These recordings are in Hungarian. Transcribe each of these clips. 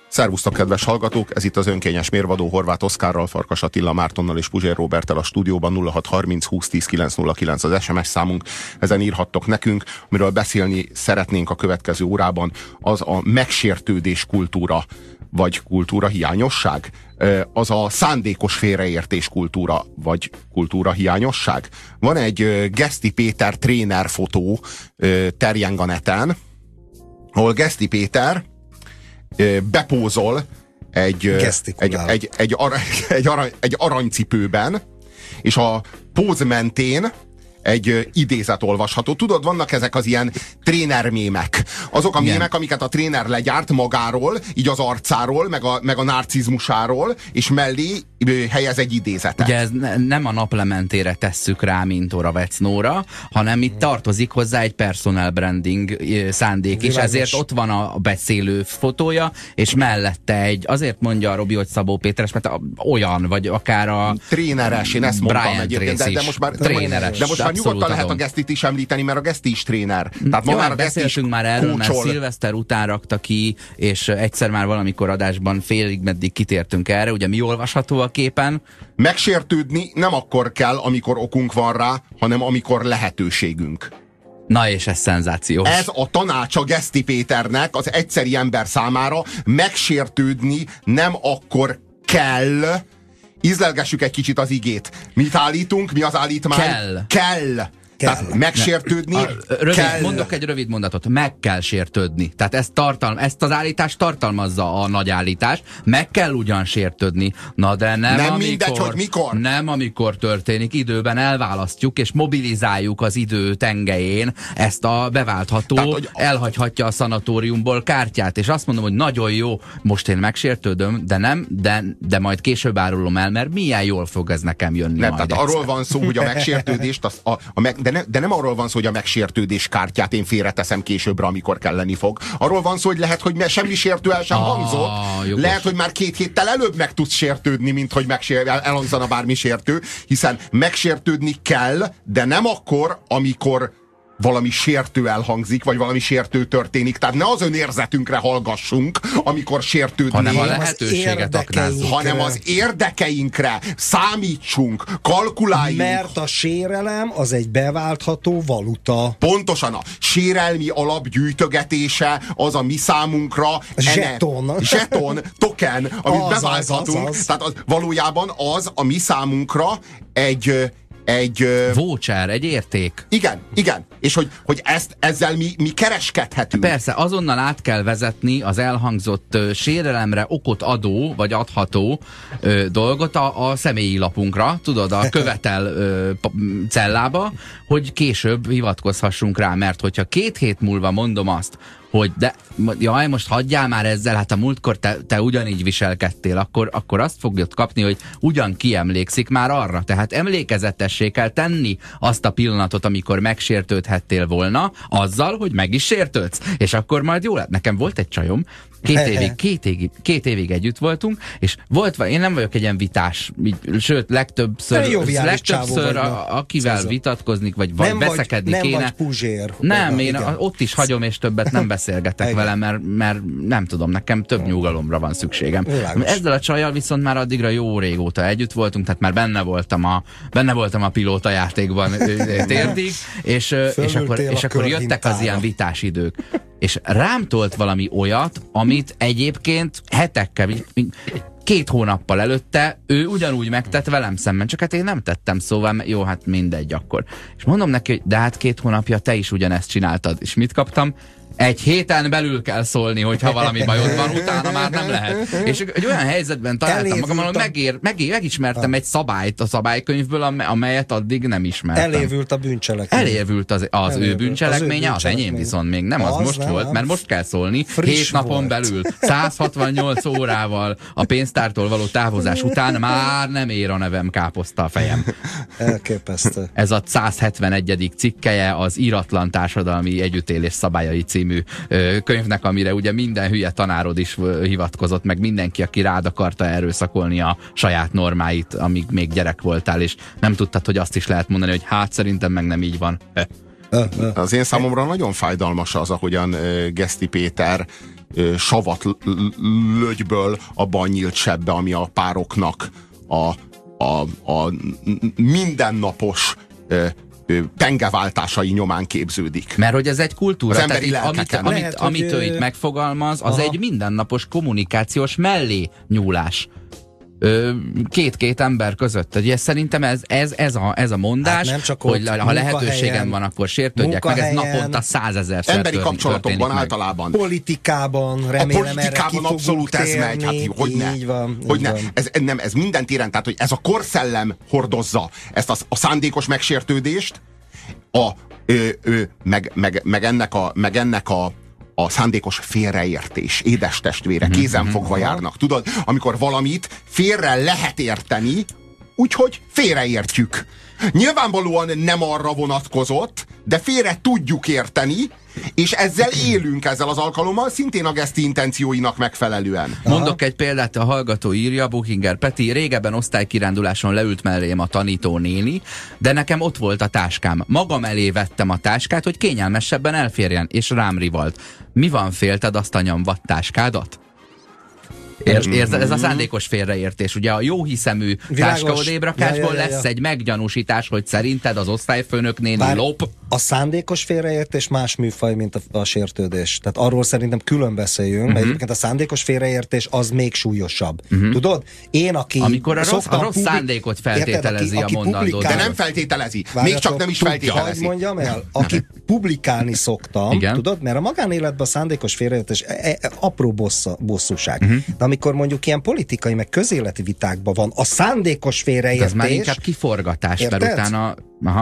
Szervusztok, kedves hallgatók! Ez itt az önkényes mérvadó Horváth Oszkárral, Farkas Attila Mártonnal és Puzsér Róberttel a stúdióban. 0630 20 10 909 az SMS számunk. Ezen írhattok nekünk, amiről beszélni szeretnénk a következő órában, az a megsértődés kultúra, vagy kultúra hiányosság. Az a szándékos félreértés kultúra, vagy kultúra hiányosság. Van egy Geszti Péter tréner fotó, terjeng a neten, ahol Geszti Péter bepózol egy aranycipőben, és a póz mentén egy idézet olvasható. Tudod, vannak ezek az ilyen trénermémek. Azok a mémek, amiket a tréner legyárt magáról, így az arcáról, meg a narcizmusáról, és mellé helyez egy idézetet. Ugye ez nem a naplementére tesszük rá, mint Oravecnóra, hanem itt tartozik hozzá egy personal branding szándék, és ezért ott van a beszélő fotója, és mellette azért mondja a Robi, hogy Szabó Péteres, mert olyan, vagy akár a tréneres, én ezt mondtam Brian egyébként, de most már nyugodtan lehet a Gesztit is említeni, mert a Geszti is tréner. Tehát jó, már beszéltünk már erről, mert szilveszter után rakta ki, és egyszer már valamikor adásban félig meddig kitértünk erre, ugye mi olvasható a képen? Megsértődni nem akkor kell, amikor okunk van rá, hanem amikor lehetőségünk. Na és ez szenzációs. Ez a tanács a Geszti Péternek az egyszeri ember számára, megsértődni nem akkor kell. Ízlelgessük egy kicsit az igét. Mit állítunk? Mi az állítmány? Kell. Tehát megsértődni kell. Mondok egy rövid mondatot. Meg kell sértődni. Tehát ezt az állítást tartalmazza a nagy állítás. Meg kell ugyan sértődni. Na de nem mindegy, hogy mikor. Nem amikor történik. Időben elválasztjuk és mobilizáljuk az idő tengelyén ezt a beváltható, tehát, hogy elhagyhatja a szanatóriumból kártyát. És azt mondom, hogy nagyon jó, most én megsértődöm, de majd később árulom el, mert milyen jól fog ez nekem jönni. Nem, tehát arról van szó, hogy a megsértődést de nem arról van szó, hogy a megsértődés kártyát én félreteszem későbbre, amikor kelleni fog. Arról van szó, hogy lehet, hogy semmi sértő el sem hangzott. Jogos. Lehet, hogy már 2 héttel előbb meg tudsz sértődni, mint hogy elhangzana bármi sértő, hiszen megsértődni kell, de nem akkor, amikor valami sértő elhangzik, vagy valami sértő történik. Tehát ne az önérzetünkre hallgassunk, amikor sértődnénk. Hanem a lehetőséget aknázzunk. Hanem az érdekeinkre számítsunk, kalkuláljunk. Mert a sérelem az egy beváltható valuta. Pontosan, a sérelmi alapgyűjtögetése az a mi számunkra zseton, token, amit beválthatunk. Tehát valójában az a mi számunkra egy voucher, egy érték. Igen. És hogy ezzel mi kereskedhetünk. Persze, azonnal át kell vezetni az elhangzott sérelemre okot adó, vagy adható dolgot a személyi lapunkra, tudod, a követel cellába, hogy később hivatkozhassunk rá, mert hogyha 2 hét múlva mondom azt, hogy jaj, most hagyjál már ezzel, hát a múltkor te ugyanígy viselkedtél, akkor azt fogod kapni, hogy ugyan kiemlékszik már arra. Tehát emlékezetessé kell tenni azt a pillanatot, amikor megsértődhettél volna, azzal, hogy meg is sértődsz. És akkor majd jó lett. Nekem volt egy csajom, 2 évig együtt voltunk, és én nem vagyok egy ilyen vitás, sőt, legtöbbször akivel vitatkozni, vagy veszekedni kéne. Nem vagy Puzsér. Nem, én ott is hagyom, és többet nem beszélgetek vele, mert nem tudom, nekem több nyugalomra van szükségem. Ezzel a csajjal viszont már addigra jó régóta együtt voltunk, tehát már benne voltam a pilóta játékban térdig, és akkor jöttek az ilyen vitás idők. És rám tolt valami olyat, amit egyébként hetekkel, 2 hónappal előtte ő ugyanúgy megtett velem szemben, csak hát én nem tettem, szóval jó, hát mindegy akkor. És mondom neki, hogy de hát 2 hónapja te is ugyanezt csináltad. És mit kaptam? 1 héten belül kell szólni, hogyha valami bajod van, utána már nem lehet. És egy olyan helyzetben találtam magam, ahol megismertem egy szabályt a szabálykönyvből, amelyet addig nem ismertem. Elévült a bűncselekmény. Elévült az ő bűncselekménye, az enyém viszont még nem, az most nem, volt, mert most kell szólni, 7 napon belül, 168 órával a pénztártól való távozás után már nem ér a nevem káposzta a fejem. Elképesztő. Ez a 171. cikkelye az Íratlan társadalmi együttélés szabályai című könyvnek, amire ugye minden hülye tanárod is hivatkozott, meg mindenki, aki rád akarta erőszakolni a saját normáit, amíg még gyerek voltál, és nem tudtad, hogy azt is lehet mondani, hogy hát szerintem meg nem így van. Az én számomra nagyon fájdalmas az, ahogyan Geszti Péter savat lögyből abba a nyílt sebbe, ami a pároknak a mindennapos pengeváltásai nyomán képződik. Mert hogy ez egy kultúra, az emberi amit ő itt megfogalmaz, az egy mindennapos kommunikációs mellé nyúlás. Két ember között. Ugye szerintem ez a mondás, hát hogy ha lehetőségem van, akkor sértődjek meg, ez naponta 100 000-szer emberi kapcsolatokban általában. Politikában, remélem erre ki abszolút ez megy. Hát, ez minden téren, tehát hogy ez a korszellem hordozza ezt a szándékos megsértődést, meg ennek a szándékos félreértés, édes testvére, kézenfogva járnak. Tudod, amikor valamit félre lehet érteni, úgyhogy félreértjük. Nyilvánvalóan nem arra vonatkozott, de félre tudjuk érteni, és ezzel élünk ezzel az alkalommal, szintén a geszti intencióinak megfelelően. Mondok egy példát, a hallgató írja, Buchinger Peti, régebben osztálykiránduláson leült mellém a tanító néni, de nekem ott volt a táskám. Magam elé vettem a táskát, hogy kényelmesebben elférjen, és rám rivalt. Mi van, félted azt a nyomvat táskádat? Érzed, ez a szándékos félreértés. Ugye a jóhiszemű táskaodébrakásból lesz egy meggyanúsítás, hogy szerinted az osztályfőnök néni lop. A szándékos félreértés más műfaj, mint a sértődés. Tehát arról szerintem külön beszéljünk, mert egyébként a szándékos félreértés az még súlyosabb. Tudod? Én, aki amikor a rossz szándékot feltételezi a mondandót. De nem feltételezi. Még csak nem is feltételezi. Hogy mondjam el, aki publikálni szoktam, tudod? Mert a magánéletben a szándékos félreértés apró bosszúság. De amikor mondjuk ilyen politikai, meg közéleti vitákban van a szándékos félreértés... Ez már inkább kiforgatás, mert utána...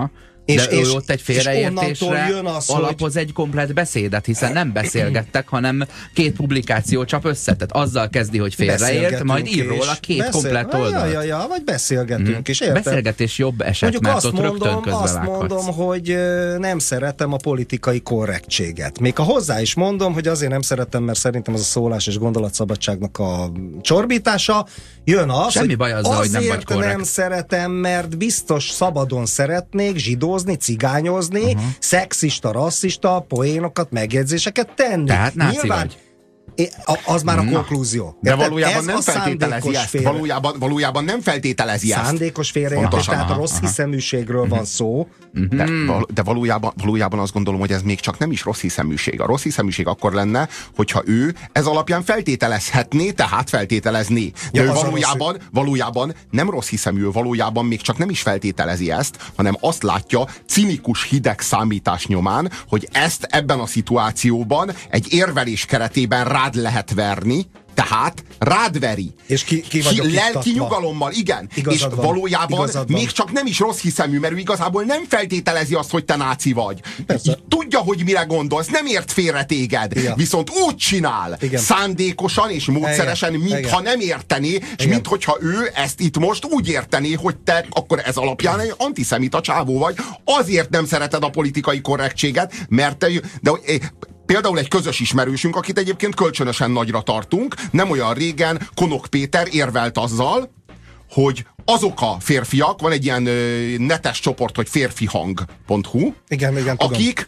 De ő ott egy félreértésre alapoz egy komplett beszédet, hiszen nem beszélgettek, hanem két publikáció csap össze. Tehát azzal kezdi, hogy félreért, majd ír róla két komplett oldalt. Vagy beszélgetünk is, érted? Beszélgetés jobb eset, mondjuk mert ott rögtön közbevághatsz. Azt mondom, hogy nem szeretem a politikai korrektséget. Még ha hozzá is mondom, hogy azért nem szeretem, mert szerintem az a szólás és gondolatszabadságnak a csorbítása, jön az, semmi baj azzal, hogy nem vagy korrekt. Nem szeretem, mert biztos szabadon szeretnék zsidózni, cigányozni, szexista, rasszista poénokat, megjegyzéseket tenni. Tehát náci vagy. Az már a konklúzió. De valójában nem feltételezi ezt. Valójában nem feltételezi ezt. Szándékos félreértés, tehát a rossz hiszeműségről van szó. De valójában azt gondolom, hogy ez még csak nem is rossz hiszeműség. A rossz hiszeműség akkor lenne, hogyha ő ez alapján feltételezhetné, tehát feltételezné. De ő valójában nem rossz hiszemű, valójában még csak nem is feltételezi ezt, hanem azt látja cinikus hideg számítás nyomán, hogy ezt ebben a szituációban egy érvelés keretében rád lehet verni, tehát rád veri. És ki vagyok lelki nyugalommal, igen. És valójában még csak nem is rossz hiszemű, mert ő igazából nem feltételezi azt, hogy te náci vagy. Tudja, hogy mire gondolsz, nem ért félre téged. Igen. Viszont úgy csinál, szándékosan és módszeresen, mintha nem értené, és minthogyha ő ezt itt most úgy értené, hogy te akkor ez alapján egy antiszemita csávó vagy. Azért nem szereted a politikai korrektséget, mert például egy közös ismerősünk, akit egyébként kölcsönösen nagyra tartunk, nem olyan régen Konok Péter érvelt azzal, hogy azok a férfiak, van egy ilyen netes csoport, hogy férfihang.hu, igen, akik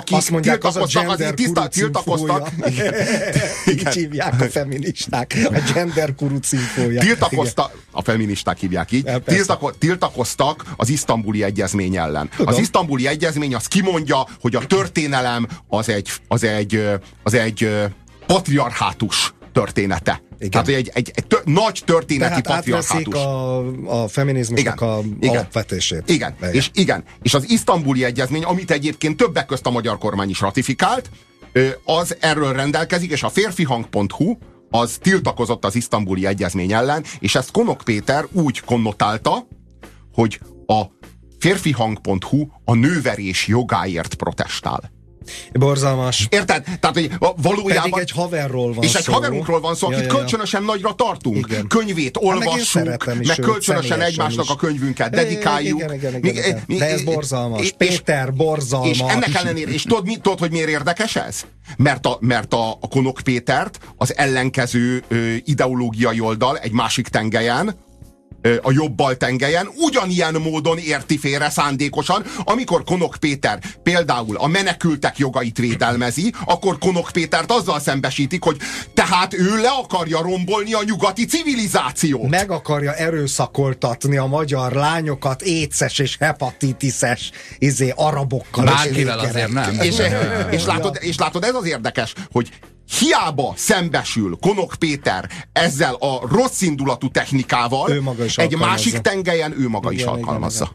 tiltakoztak. Így hívják a feministák, a gender kurucinfója. A feministák hívják így. Tiltakoztak az isztambuli egyezmény ellen. Tudom. Az isztambuli egyezmény az kimondja, hogy a történelem az egy patriarhátus története. Igen. Tehát egy nagy történeti patriarhátus. A feminizmusnak alapvetését. Igen. És az isztambuli egyezmény, amit egyébként többek közt a magyar kormány is ratifikált, az erről rendelkezik, és a férfihang.hu az tiltakozott az isztambuli egyezmény ellen, és ezt Konok Péter úgy konnotálta, hogy a férfihang.hu a nőverés jogáért protestál. Borzalmas. Érted? Tehát, hogy valójában... Pedig egy haverról van és egy haverunkról van szó, akit kölcsönösen nagyra tartunk. Igen. Könyvét olvassuk, meg kölcsönösen egymásnak is a könyvünket dedikáljuk. Igen. De ez borzalmas. Péter, borzalmas. És ennek ellenére, és tudod, hogy miért érdekes ez? Mert a Konok Pétert az ellenkező ideológiai oldal egy másik tengelyen a jobbal tengelyen, ugyanilyen módon érti félre szándékosan, amikor Konok Péter például a menekültek jogait védelmezi, akkor Konok Pétert azzal szembesítik, hogy tehát ő le akarja rombolni a nyugati civilizációt. Meg akarja erőszakoltatni a magyar lányokat éces és hepatitises arabokkal. Bárkivel azért nem. És látod, ez az érdekes, hogy hiába szembesül Konok Péter ezzel a rosszindulatú technikával, egy másik tengelyen ő maga is alkalmazza.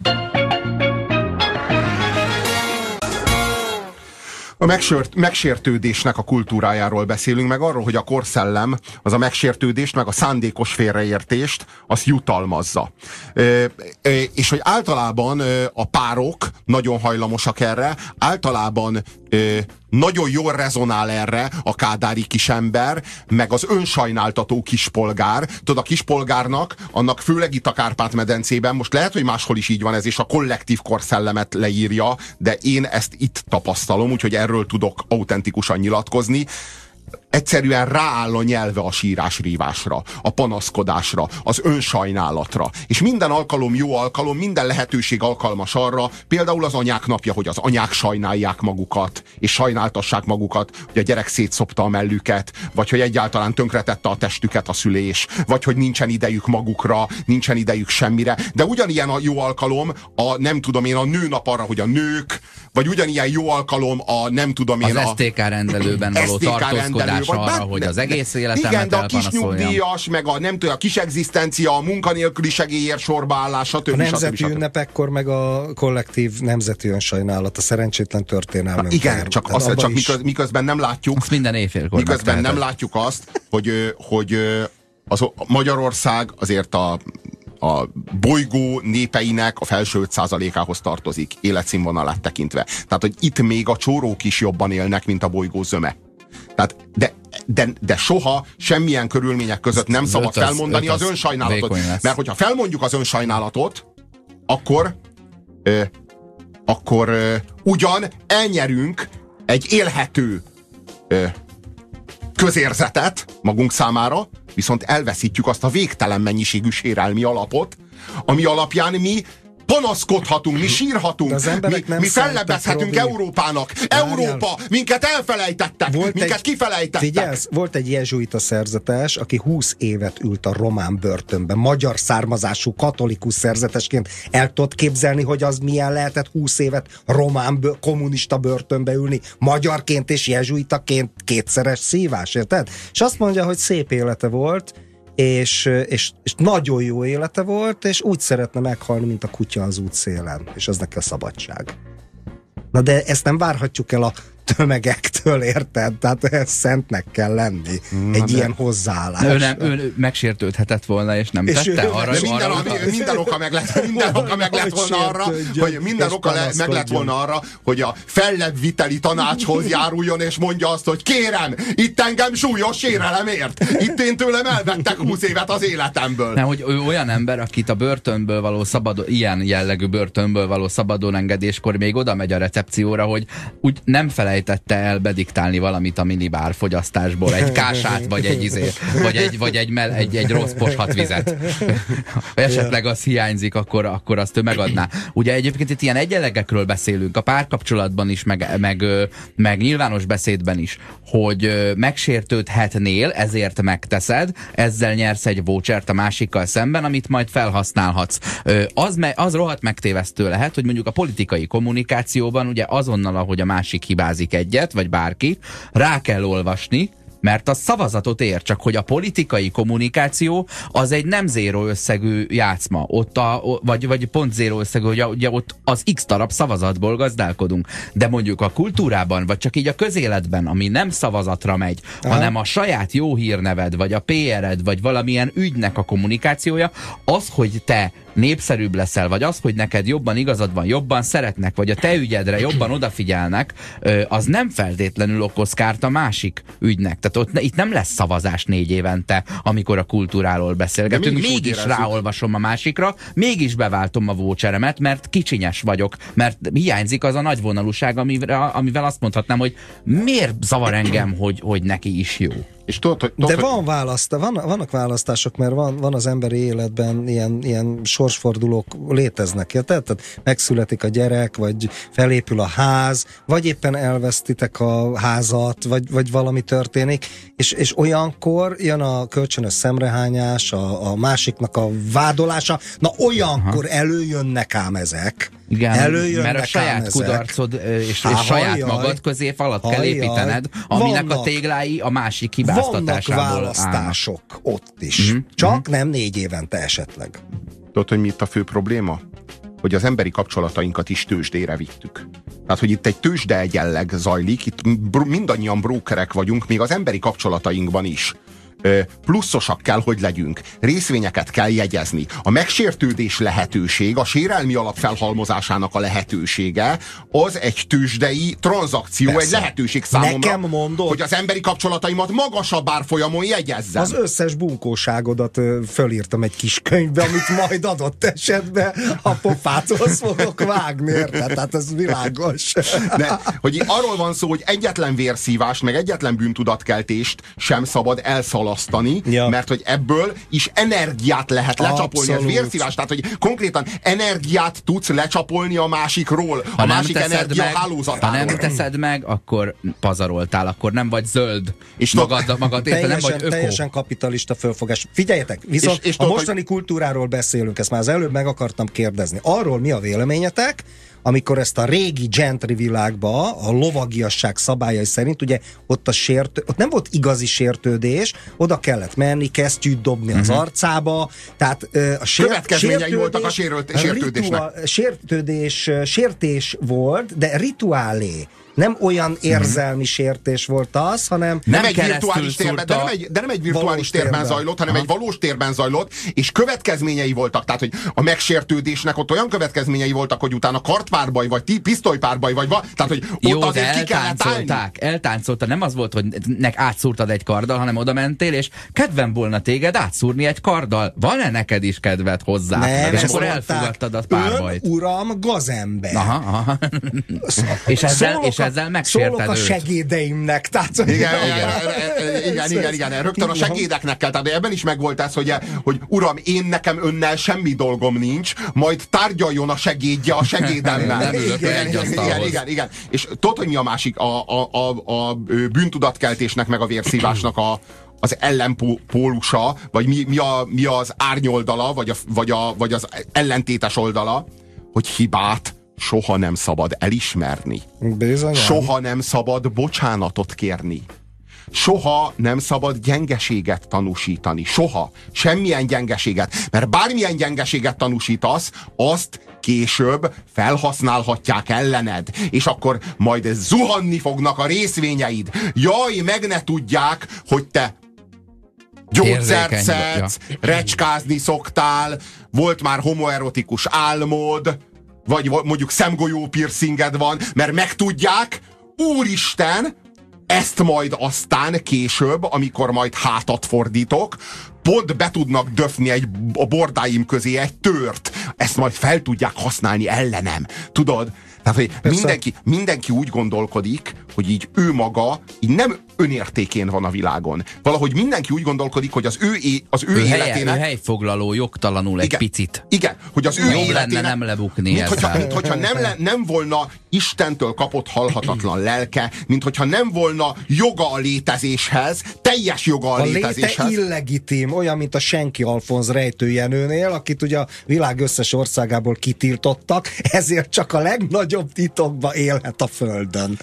A megsértődésnek a kultúrájáról beszélünk, meg arról, hogy a korszellem az a megsértődést, meg a szándékos félreértést, azt jutalmazza. És hogy általában a párok nagyon hajlamosak erre, általában nagyon jól rezonál erre a kádári kisember, meg az önsajnáltató kispolgár. Tudod, a kispolgárnak, annak főleg itt a Kárpát-medencében, most lehet, hogy máshol is így van ez, és a kollektív korszellemet leírja, de én ezt itt tapasztalom, úgyhogy erről tudok autentikusan nyilatkozni. Egyszerűen rááll a nyelve a sírás-rívásra, a panaszkodásra, az önsajnálatra. És minden alkalom jó alkalom, minden lehetőség alkalmas arra, például az anyák napja, hogy az anyák sajnálják magukat, és sajnáltassák magukat, hogy a gyerek szétszopta a mellüket, vagy hogy egyáltalán tönkretette a testüket a szülés, vagy hogy nincsen idejük magukra, nincsen idejük semmire. De ugyanilyen a jó alkalom a nőnap arra, hogy a nők, vagy ugyanilyen jó alkalom a az STK rendelőben való tartózkodás arra, hogy az egész életemet igen, de a kis nyugdíjas, meg a kis egzisztencia, a munkanélküli segélyért sorba állás, stb. A nemzeti ünnepekkor meg a kollektív nemzeti önsajnálat, a szerencsétlen történelmünk. Igen, csak miközben nem látjuk, azt minden éjfélkor miközben nem látjuk azt, hogy Magyarország azért a bolygó népeinek a felső 5%-ához tartozik, életszínvonalát tekintve. Tehát, hogy itt még a csórók is jobban élnek, mint a bolygó zöme. Tehát, de soha, semmilyen körülmények között nem szabad felmondani az önsajnálatot. Mert hogyha felmondjuk az önsajnálatot, akkor ugyan elnyerünk egy élhető közérzetet magunk számára, viszont elveszítjük azt a végtelen mennyiségű sérelmi alapot, ami alapján mi panaszkodhatunk, mi sírhatunk, mi fellebbezhetünk Európának. Európa, minket elfelejtettek, minket kifelejtettek. Figyelsz, volt egy jezsuita szerzetes, aki 20 évet ült a román börtönben, magyar származású katolikus szerzetesként. El tudod képzelni, hogy az milyen lehetett 20 évet román kommunista börtönbe ülni, magyarként és jezsuitaként kétszeres szívás, érted? És azt mondja, hogy szép élete volt, és nagyon jó élete volt, és úgy szeretne meghalni, mint a kutya az útszélen, és az neki a szabadság. Na de ezt nem várhatjuk el a tömegektől, érted? Tehát ez szentnek kell lenni. Egy ilyen hozzáállás. Ő megsértődhetett volna, és nem tette arra. Minden oka meg lett volna arra, hogy a fellebbviteli tanácshoz járuljon, és mondja azt, hogy kérem, itt engem súlyos sérelem ért. Itt én tőlem elvettek 20 évet az életemből. Nem, hogy ő olyan ember, akit a börtönből való ilyen jellegű börtönből való szabadon engedéskor még oda megy a recepcióra, hogy úgy nem felejtette el bediktálni valamit a minibár fogyasztásból, egy kását, vagy egy rossz poshat vizet. Esetleg az hiányzik, akkor azt ő megadná. Ugye egyébként itt ilyen egyenlegekről beszélünk, a párkapcsolatban is, meg nyilvános beszédben is, hogy megsértődhetnél, ezért megteszed, ezzel nyersz egy vouchert a másikkal szemben, amit majd felhasználhatsz. Az rohadt megtévesztő lehet, hogy mondjuk a politikai kommunikációban ugye azonnal, ahogy a másik hibázik egyet, vagy bárki, rá kell olvasni, mert a szavazatot ér, csak hogy a politikai kommunikáció az egy nem zéró összegű játszma. Vagy pont zéró összegű, hogy ugye ott az X darab szavazatból gazdálkodunk. De mondjuk a kultúrában, vagy csak így a közéletben, ami nem szavazatra megy, hanem a saját jó hírneved, vagy a PR-ed, vagy valamilyen ügynek a kommunikációja, az, hogy te népszerűbb leszel, vagy az, hogy neked jobban igazad van, jobban szeretnek, vagy a te ügyedre jobban odafigyelnek, az nem feltétlenül okoz kárt a másik ügynek. Tehát itt nem lesz szavazás 4 évente, amikor a kultúráról beszélgetünk. Mégis ráolvasom a másikra, mégis beváltom a voucheremet, mert kicsinyes vagyok, mert hiányzik az a nagyvonalúság, amivel azt mondhatnám, hogy miért zavar engem, hogy neki is jó. És tudod, de vannak választások, mert van az emberi életben ilyen sorsfordulók léteznek. Tehát megszületik a gyerek, vagy felépül a ház, vagy éppen elvesztitek a házat, vagy valami történik, és olyankor jön a kölcsönös szemrehányás, a másiknak a vádolása, na olyankor előjönnek ám ezek. Igen, mert a saját kudarcod és saját magad közé falat kell építened, aminek a téglái a másik hibáztatásából vannak választások ott is. Csak nem 4 évente esetleg. Tudod, hogy mi itt a fő probléma? Hogy az emberi kapcsolatainkat is tőzsdére vittük. Tehát, hogy itt egy tőzsde egyenleg zajlik, itt mindannyian brókerek vagyunk, még az emberi kapcsolatainkban is. Pluszosak kell, hogy legyünk. Részvényeket kell jegyezni. A megsértődés lehetőség, a sérelmi alap felhalmozásának a lehetősége, az egy tőzsdei tranzakció, persze. Egy lehetőség számomra, hogy az emberi kapcsolataimat magasabb árfolyamon jegyezzem. Az összes bunkóságodat fölírtam egy kis könyvbe, amit majd adott esetben a pofától fogok vágni, érted? Tehát ez világos. De, hogy arról van szó, hogy egyetlen vérszívást, meg egyetlen bűntudatkeltést sem szabad elszaladni. Ja. Mert hogy ebből is energiát lehet lecsapolni, ez vérszívás, tehát hogy konkrétan energiát tudsz lecsapolni a másikról, a másik energia hálózatáról. Ha nem teszed meg, akkor pazaroltál, akkor nem vagy zöld, és magad érte, nem vagy öko. Teljesen kapitalista fölfogás. Figyeljetek, viszont és a mostani kultúráról beszélünk, ezt már az előbb meg akartam kérdezni. Arról mi a véleményetek, amikor ezt a régi gentry világba, a lovagiasság szabályai szerint, ugye ott ott nem volt igazi sértődés, oda kellett menni, kesztyűt dobni az arcába, tehát a következményei voltak a sértődésnek. Sértés volt, de rituálé. Nem olyan érzelmi sértés volt az, hanem... Nem egy virtuális térben, de nem egy virtuális térben zajlott, hanem egy valós térben zajlott, és következményei voltak. Tehát, hogy a megsértődésnek ott olyan következményei voltak, hogy utána kartpárbaj, vagy pisztolypárbaj, vagy tehát, hogy ott jó, azért ki kellett állni. Eltáncolta, nem az volt, hogy átszúrtad egy karddal, hanem oda mentél, és kedvem volna téged átszúrni egy karddal. Van-e neked is kedved hozzá? Nem, és akkor elfogadtad a párbajt. Uram, gazember. Aha. És ezzel megsérted Szólok a segédeimnek. Tehát, igen. Rögtön a segédeknek kell. Tehát ebben is megvolt ez, hogy uram, nekem önnel semmi dolgom nincs, majd tárgyaljon a segédje a segédemmel. Igen. És tudod, hogy mi a másik? A bűntudatkeltésnek meg a vérszívásnak az ellenpólusa, vagy mi az árnyoldala, vagy az ellentétes oldala, hogy hibát soha nem szabad elismerni. Bizony. Soha nem szabad bocsánatot kérni. Soha nem szabad gyengeséget tanúsítani. Soha. Semmilyen gyengeséget. Mert bármilyen gyengeséget tanúsítasz, azt később felhasználhatják ellened. És akkor majd zuhanni fognak a részvényeid. Jaj, meg ne tudják, hogy te gyógyszert szedsz, recskázni szoktál, volt már homoerotikus álmod, vagy mondjuk szemgolyó piercinged van, mert megtudják, úristen, ezt majd aztán később, amikor majd hátat fordítok, pont be tudnak döfni a bordáim közé egy tört. Ezt majd fel tudják használni ellenem. Tudod? Tehát, hogy mindenki úgy gondolkodik, hogy így ő maga így nem önértékén van a világon. Valahogy mindenki úgy gondolkodik, hogy az ő életének... Ő helyfoglaló, jogtalanul egy picit. Igen, hogy az ő jobb életének... lenne nem lebukni ezzel. Mint hogyha nem volna Istentől kapott halhatatlan lelke, mint hogyha nem volna joga a létezéshez, teljes joga a létezéshez. A léte illegitim, olyan, mint a Senki Alfonz rejtőjenőnél, akit ugye a világ összes országából kitiltottak, ezért csak a legnagyobb titokba élhet a földön.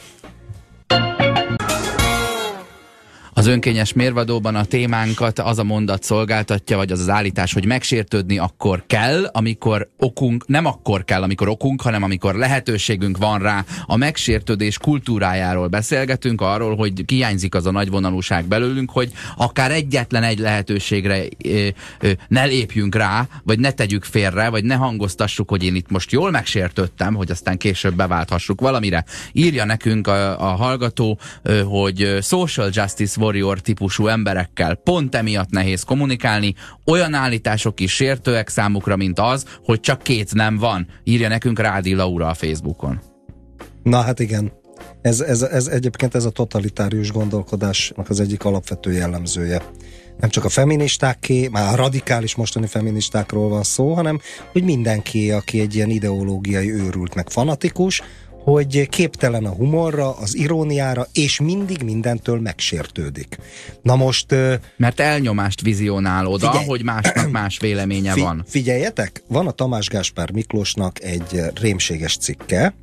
Az önkényes mérvadóban a témánkat az a mondat szolgáltatja, vagy az az állítás, hogy megsértődni akkor kell, amikor okunk, nem akkor kell, amikor okunk, hanem amikor lehetőségünk van rá. A megsértődés kultúrájáról beszélgetünk, arról, hogy hiányzik az a nagyvonalúság belőlünk, hogy akár egyetlen egy lehetőségre ne lépjünk rá, vagy ne tegyük félre, vagy ne hangoztassuk, hogy én itt most jól megsértődtem, hogy aztán később beválthassuk valamire. Írja nekünk a hallgató, hogy social justice warrior típusú emberekkel pont emiatt nehéz kommunikálni, olyan állítások is sértőek számukra, mint az, hogy csak 2 nem van. Írja nekünk Rádi Laura a Facebookon. Na hát igen. Ez egyébként ez a totalitárius gondolkodásnak az egyik alapvető jellemzője. Nem csak a feministáké, már a radikális mostani feministákról van szó, hanem hogy mindenki, aki egy ilyen ideológiai őrült meg fanatikus, hogy képtelen a humorra, az iróniára, és mindig mindentől megsértődik. Na most... Mert elnyomást vizionál oda, hogy másnak más véleménye van. Figyeljetek, van a Tamás Gáspár Miklósnak egy rémséges cikke,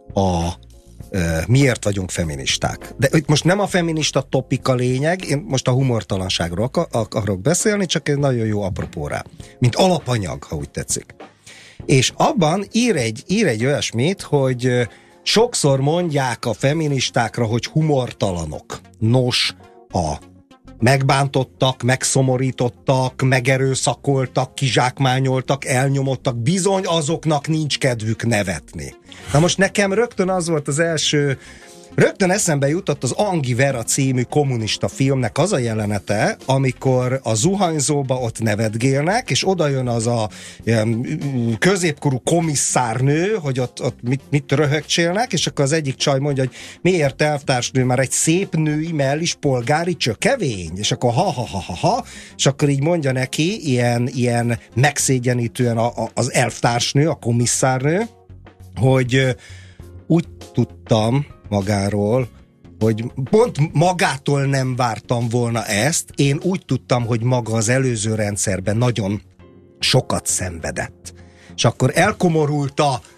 miért vagyunk feministák. De itt most nem a feminista topik a lényeg, én most a humortalanságról akarok beszélni, csak egy nagyon jó apropó rá. Mint alapanyag, ha úgy tetszik. És abban ír egy olyasmit, hogy sokszor mondják a feministákra, hogy humortalanok. Nos, a megbántottak, megszomorítottak, megerőszakoltak, kizsákmányoltak, elnyomottak, bizony azoknak nincs kedvük nevetni. Na most nekem rögtön az volt az első, rögtön eszembe jutott az Angi Vera című kommunista filmnek az a jelenete, amikor a zuhanyzóba ott nevetgélnek, és oda jön az a középkorú komisszárnő, hogy ott mit röhögcsélnek, és akkor az egyik csaj mondja, hogy miért elvtársnő, már egy szép női mellis polgári csökevény, és akkor ha, és akkor így mondja neki, ilyen megszégyenítően az elvtársnő, a komisszárnő, hogy úgy tudtam magáról, hogy pont magától nem vártam volna ezt, én úgy tudtam, hogy maga az előző rendszerben nagyon sokat szenvedett. És akkor elkomorult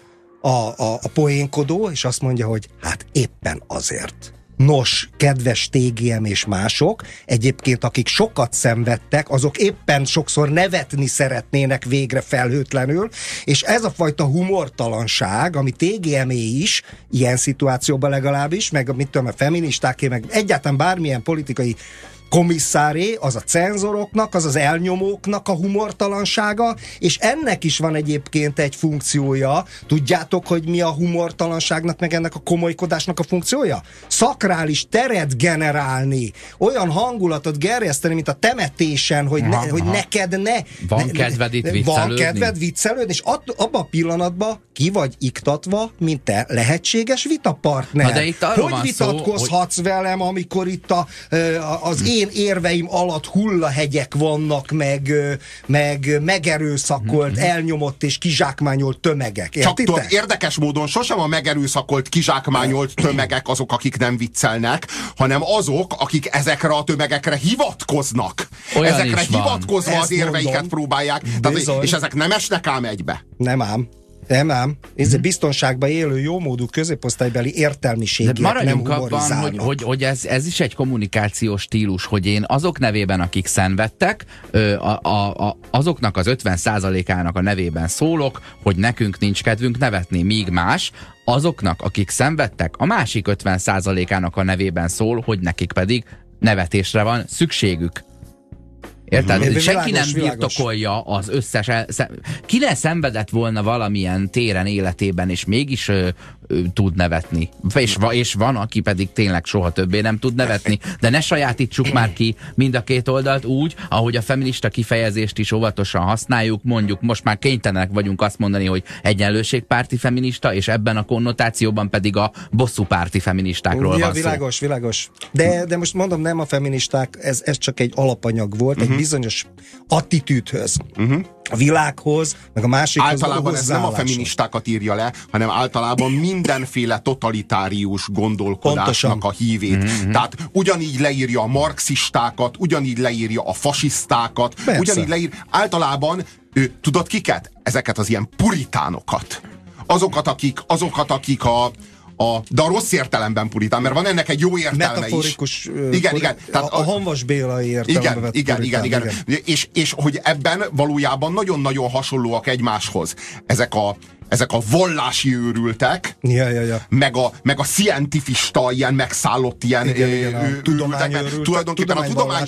a poénkodó, és azt mondja, hogy hát éppen azért. Nos, kedves TGM és mások, egyébként akik sokat szenvedtek, azok éppen sokszor nevetni szeretnének végre felhőtlenül, és ez a fajta humortalanság, ami TGM-é is, ilyen szituációban legalábbis, meg mit tudom, a feministáké, meg egyáltalán bármilyen politikai komisszáré, az a cenzoroknak, az elnyomóknak a humortalansága, és ennek is van egyébként egy funkciója. Tudjátok, hogy mi a humortalanságnak, meg ennek a komolykodásnak a funkciója? Szakrális teret generálni, olyan hangulatot gerjeszteni, mint a temetésen, hogy neked ne... Van kedved itt viccelődni? Van kedved viccelődni, és abban a pillanatban ki vagy iktatva, mint te lehetséges vitapartner. De itt hogy vitatkozhatsz velem, amikor itt az én érveim alatt hullahegyek vannak, meg megerőszakolt, elnyomott és kizsákmányolt tömegek. Csak tudod, érdekes módon sosem a megerőszakolt, kizsákmányolt tömegek azok, akik nem viccelnek, hanem azok, akik ezekre a tömegekre hivatkoznak. Olyan ezekre hivatkozva az érveiket próbálják. Tehát, és ezek nem esnek ám egybe. Nem ám. Ez biztonságban élő, jómódú középosztálybeli értelmiségiek nem humorizálnak. Abban, hogy ez is egy kommunikációs stílus, hogy én azok nevében, akik szenvedtek, azoknak az 50%-ának a nevében szólok, hogy nekünk nincs kedvünk nevetni, míg más, azoknak, akik szenvedtek, a másik 50%-ának a nevében szól, hogy nekik pedig nevetésre van szükségük. Érted? Senki nem birtokolja az összes... Ki ne szenvedett volna valamilyen téren életében, és mégis tud nevetni. És van, aki pedig tényleg soha többé nem tud nevetni. De ne sajátítsuk már ki mind a két oldalt úgy, ahogy a feminista kifejezést is óvatosan használjuk, mondjuk most már kénytelenek vagyunk azt mondani, hogy egyenlőségpárti feminista, és ebben a konnotációban pedig a bosszúpárti feministákról van szó. Világos. De most mondom, nem a feministák, ez csak egy alapanyag volt, egy bizonyos attitűdhöz. A világhoz, meg a másikhoz. Általában ez nem a feministákat írja le, hanem általában mindenféle totalitárius gondolkodásnak a hívét. Tehát ugyanígy leírja a marxistákat, ugyanígy leírja a fasisztákat, ugyanígy leír. Általában, tudod kiket? Ezeket az ilyen puritánokat. Azokat, akik de a rossz értelemben puritán, mert van ennek egy jó értelme metaforikus, is. Igen. Tehát a Hanvas Bélai értelemben. Igen. És hogy ebben valójában nagyon-nagyon hasonlóak egymáshoz. Ezek a vallási őrültek, meg a scientifista, ilyen megszállott ilyen őrültek. Tulajdonképpen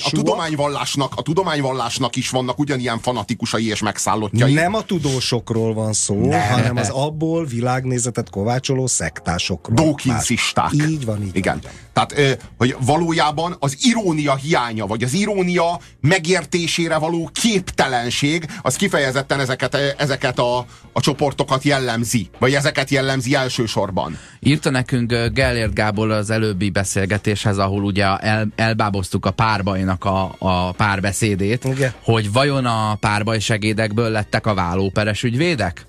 a tudományvallásnak is vannak ugyanilyen fanatikusai és megszállottjai. Nem a tudósokról van szó, hanem az abból világnézetet kovácsoló szektásokról. Dawkinsisták. Így van. Igen. Tehát, hogy valójában az irónia hiánya, vagy az irónia megértésére való képtelenség, az kifejezetten ezeket a csoportokat jellemzi, vagy ezeket jellemzi elsősorban. Írta nekünk Gellért Gábor az előbbi beszélgetéshez, ahol ugye elbáboztuk a párbajnak a párbeszédét, igen, hogy vajon a párbaj segédekből lettek a vállóperes ügyvédek?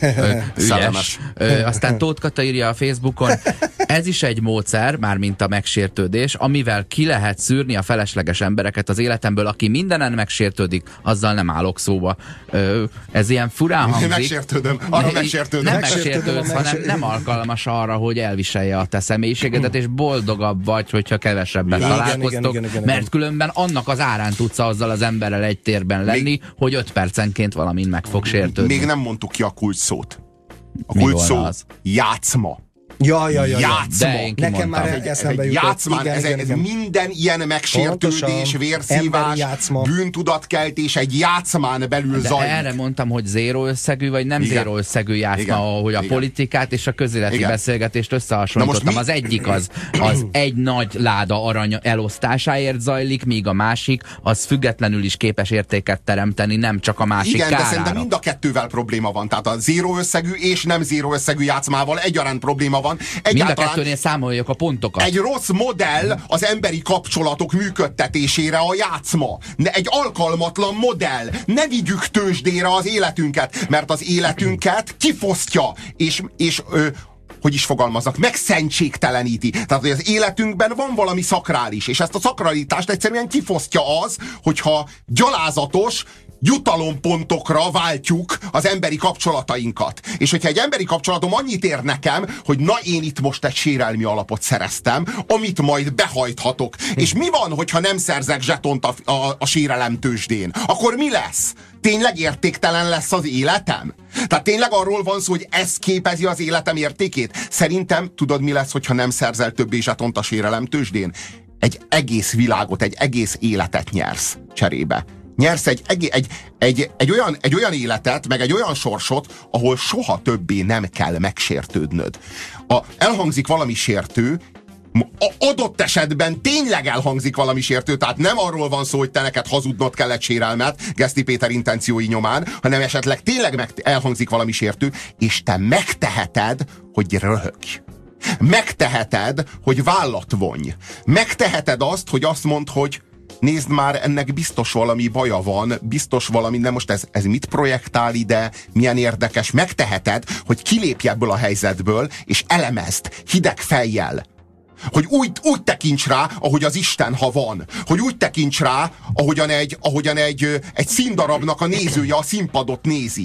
Ügyes. Aztán Tóth Kata írja a Facebookon, ez is egy módszer, mármint a megsértődés, amivel ki lehet szűrni a felesleges embereket az életemből, aki mindenen megsértődik, azzal nem állok szóba. Ez ilyen furán hangzik. Megsértődöm, arra megsértődöm. Nem megsértődsz, hanem nem alkalmas arra, hogy elviselje a te személyiségedet, és boldogabb vagy, hogyha kevesebbet találkoztok, mert különben annak az árán tudsz azzal az emberrel egy térben lenni, hogy 5 percenként valamin meg fog sértődni. Még nem mondtuk ki a kulcsszót. A kulcsszó játszma. Játszma. Nekem már eszembe jutott. Játszmán, ez minden ilyen megsértődés, vérszívás, bűntudatkeltés egy játszmán belül zajlik. Erre mondtam, hogy zéró összegű, vagy nem zéró összegű játszma, hogy a politikát és a közéleti beszélgetést összehasonlítottam. Az egyik az egy nagy láda arany elosztásáért zajlik, míg a másik az függetlenül is képes értéket teremteni, nem csak a másik kárára. De szerintem mind a kettővel probléma van. Tehát a zéró összegű és nem zéró összegű játszmával egyaránt probléma van. Mind a kettőnél számoljuk a pontokat. Egy rossz modell az emberi kapcsolatok működtetésére a játszma. Egy alkalmatlan modell. Ne vigyük tőzsdére az életünket, mert az életünket kifosztja, és hogy is fogalmazzak, megszentségteleníti. Tehát, hogy az életünkben van valami szakrális, és ezt a szakralitást egyszerűen kifosztja az, hogyha gyalázatos jutalompontokra váltjuk az emberi kapcsolatainkat. És hogyha egy emberi kapcsolatom annyit ér nekem, hogy na én itt most egy sérelmi alapot szereztem, amit majd behajthatok. És mi van, hogyha nem szerzek zsetont a sérelem tőzsdén? Akkor mi lesz? Tényleg értéktelen lesz az életem? Tehát tényleg arról van szó, hogy ez képezi az életem értékét? Szerintem tudod, mi lesz, hogyha nem szerzel többé zsetont a sérelem tőzsdén? Egy egész világot, egy egész életet nyersz cserébe. Nyersz egy olyan életet, meg egy olyan sorsot, ahol soha többé nem kell megsértődnöd. Elhangzik valami sértő, adott esetben tényleg elhangzik valami sértő, tehát nem arról van szó, hogy te neked hazudnod kell egy sérelmet Geszti Péter intenciói nyomán, hanem esetleg tényleg elhangzik valami sértő, és te megteheted, hogy röhögj. Megteheted, hogy vállat vonj. Megteheted azt, hogy azt mondd, hogy nézd már, ennek biztos valami baja van, biztos valami, de most ez mit projektál ide, milyen érdekes. Megteheted, hogy kilépj ebből a helyzetből, és elemezd hideg fejjel. Hogy úgy tekints rá, ahogy az Isten, ha van. Hogy úgy tekints rá, ahogyan egy színdarabnak a nézője a színpadot nézi.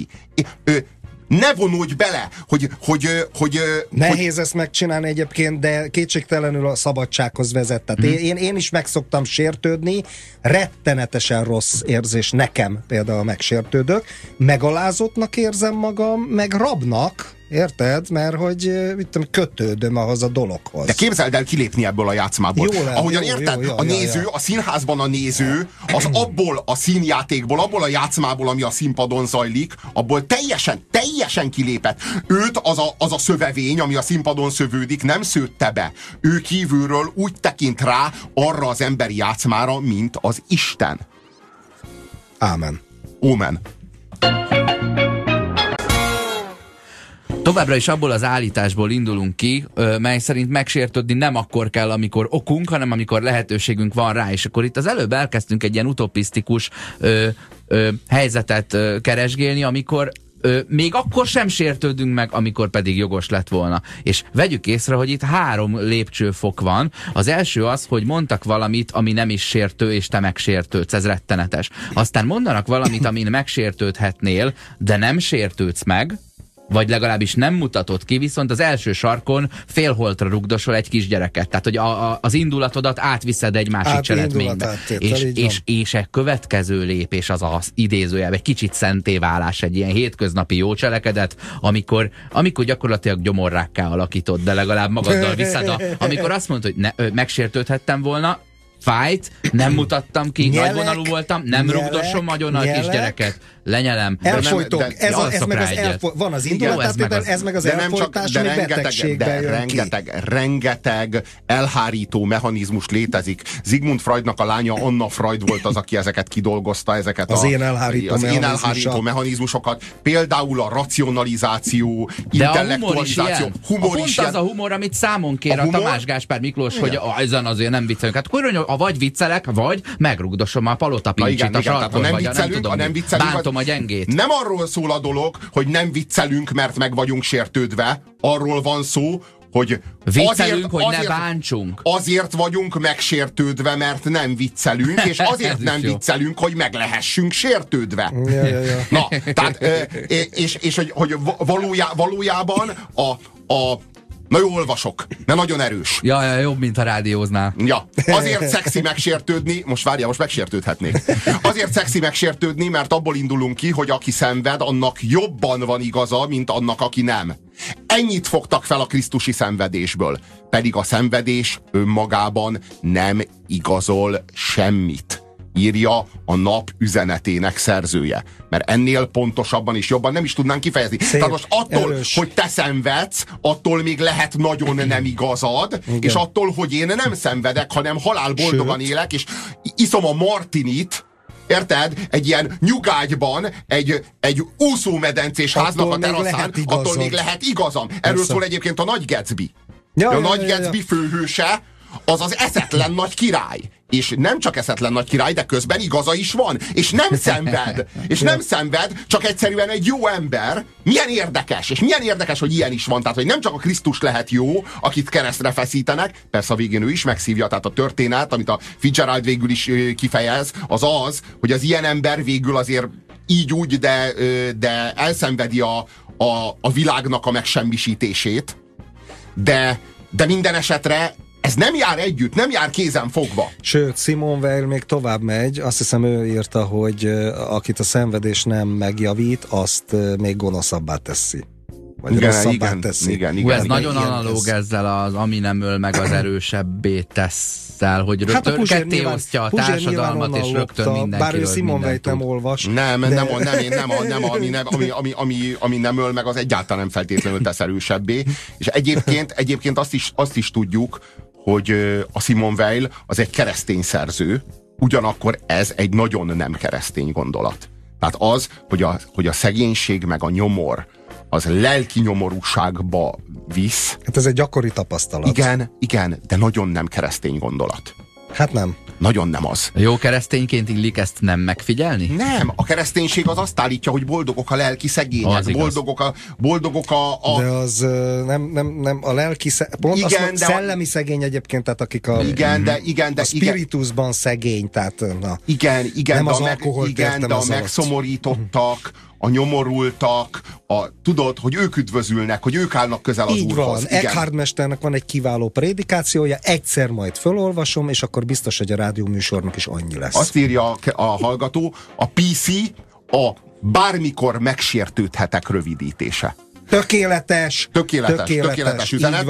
Ne vonulj bele, hogy nehéz ezt megcsinálni egyébként, de kétségtelenül a szabadsághoz vezet. Tehát én is meg szoktam sértődni, rettenetesen rossz érzés nekem például megsértődök, megalázottnak érzem magam, meg rabnak, érted? Mert hogy kötődöm ahhoz a dologhoz. De képzeld el kilépni ebből a játszmából. Ahogyan érted? A néző, a színházban a néző, az abból a színjátékból, abból a játszmából, ami a színpadon zajlik, abból teljesen kilépett. Őt az a szövevény, ami a színpadon szövődik, nem szőtte be. Ő kívülről úgy tekint rá arra az emberi játszmára, mint az Isten. Ámen. Ómen. Továbbra is abból az állításból indulunk ki, mely szerint megsértődni nem akkor kell, amikor okunk, hanem amikor lehetőségünk van rá. És akkor itt az előbb elkezdtünk egy ilyen utopisztikus helyzetet keresgélni, amikor még akkor sem sértődünk meg, amikor pedig jogos lett volna. És vegyük észre, hogy itt 3 lépcsőfok van. Az első az, hogy mondtak valamit, ami nem is sértő, és te megsértődsz. Ez rettenetes. Aztán mondanak valamit, amin megsértődhetnél, de nem sértődsz meg, vagy legalábbis nem mutatod ki, viszont az első sarkon félholtra rugdosol egy kisgyereket. Tehát, hogy az indulatodat átviszed egy másik cselekménybe. És egy következő lépés az idézőjelben egy kicsit szentéválás, egy ilyen hétköznapi jó cselekedet, amikor gyakorlatilag gyomorrákká alakítod, de legalább magaddal viszed amikor azt mondod, hogy megsértődhettem volna, fájt, nem mutattam ki, nagyvonalú voltam, nem rugdosom agyon a kisgyereket, lenyelem. Elfolytok, van az indulatáttétel, ez meg az elfolytás, ami betegségben jön ki. Rengeteg elhárító mechanizmus létezik. Sigmund Freudnak a lánya Anna Freud volt az, aki ezeket kidolgozta, ezeket az én elhárító mechanizmusokat. Például a racionalizáció, intellektualizáció, humor is. Pont az a humor, amit számon kér a Tamás Gáspár Miklós, hogy ezen azért nem viccelünk. Hát akkor vagy viccelek, vagy megrugdosom a palotapincsit a sarkon, vagy nem viccelünk, bántom a gyengét. Nem arról szól a dolog, hogy nem viccelünk, mert meg vagyunk sértődve. Arról van szó, hogy viccelünk, hogy ne bántsunk. Azért vagyunk megsértődve, mert nem viccelünk, és azért nem viccelünk, hogy meg lehessünk sértődve. Ja. Na, tehát, és hogy valójában na jó, olvasok, de nagyon erős. Ja, jobb, mint a rádióznál. Ja, azért szexi megsértődni, most megsértődhetnék. Azért szexi megsértődni, mert abból indulunk ki, hogy aki szenved, annak jobban van igaza, mint annak, aki nem. Ennyit fogtak fel a krisztusi szenvedésből. Pedig a szenvedés önmagában nem igazol semmit. Írja a Nap üzenetének szerzője. Mert ennél pontosabban is jobban nem is tudnánk kifejezni. Tehát most attól, hogy te szenvedsz, attól még lehet nagyon nem igazad, igen. És attól, hogy én nem szenvedek, hanem halálboldogan élek, és iszom a martinit, érted? Egy ilyen nyugágyban, egy úszómedencés háznak a teraszán, attól még lehet igazam. Erről szól egyébként a Nagy Gatsby. A Nagy Gatsby főhőse, az az eszetlen nagy király. És nem csak eszetlen nagy király, de közben igaza is van. És nem szenved. És nem szenved, csak egyszerűen egy jó ember. Milyen érdekes. És milyen érdekes, hogy ilyen is van. Tehát, hogy nem csak a Krisztus lehet jó, akit keresztre feszítenek. Persze a végén ő is megszívja. Tehát a történet, amit a Fitzgerald végül is kifejez, az, hogy az ilyen ember végül azért így úgy, de elszenvedi a világnak a megsemmisítését. De minden esetre ez nem jár együtt, nem jár kézen fogva. Sőt, Simone Weil még tovább megy, azt hiszem ő írta, hogy akit a szenvedés nem megjavít, azt még gonoszabbá teszi. Vagy rosszabbá teszi. Igen, ez nagyon analóg ezzel az ami nem öl meg az erősebbé tesszel, hogy rögtön ketté osztja a társadalmat, és rögtön mindenkiről. Bár ő Simone Weil-t nem olvas. Ami nem öl meg, az egyáltalán nem feltétlenül tesz erősebbé. És egyébként azt is tudjuk, hogy a Simone Weil az egy keresztény szerző, ugyanakkor ez egy nagyon nem keresztény gondolat. Tehát az, hogy a szegénység meg a nyomor az lelki nyomorúságba visz. Hát ez egy gyakori tapasztalat. Igen, de nagyon nem keresztény gondolat. Hát nem. Nagyon nem az. Jó keresztényként illik ezt nem megfigyelni? Nem, a kereszténység az azt állítja, hogy boldogok a lelki szegények, boldogok a... De az nem a lelki szellemi szegény egyébként, tehát akik a spiritusban szegény, tehát na. Igen, nem az alkoholt de a megszomorítottak, a nyomorultak, tudod, hogy ők üdvözülnek, hogy ők állnak közel az így Úrhoz. Van. Eckhart mesternek van egy kiváló prédikációja, egyszer majd fölolvasom, és akkor biztos, hogy a rádióműsornak is annyi lesz. Azt írja a hallgató, a PC a bármikor megsértődhetek rövidítése. Tökéletes üzenet.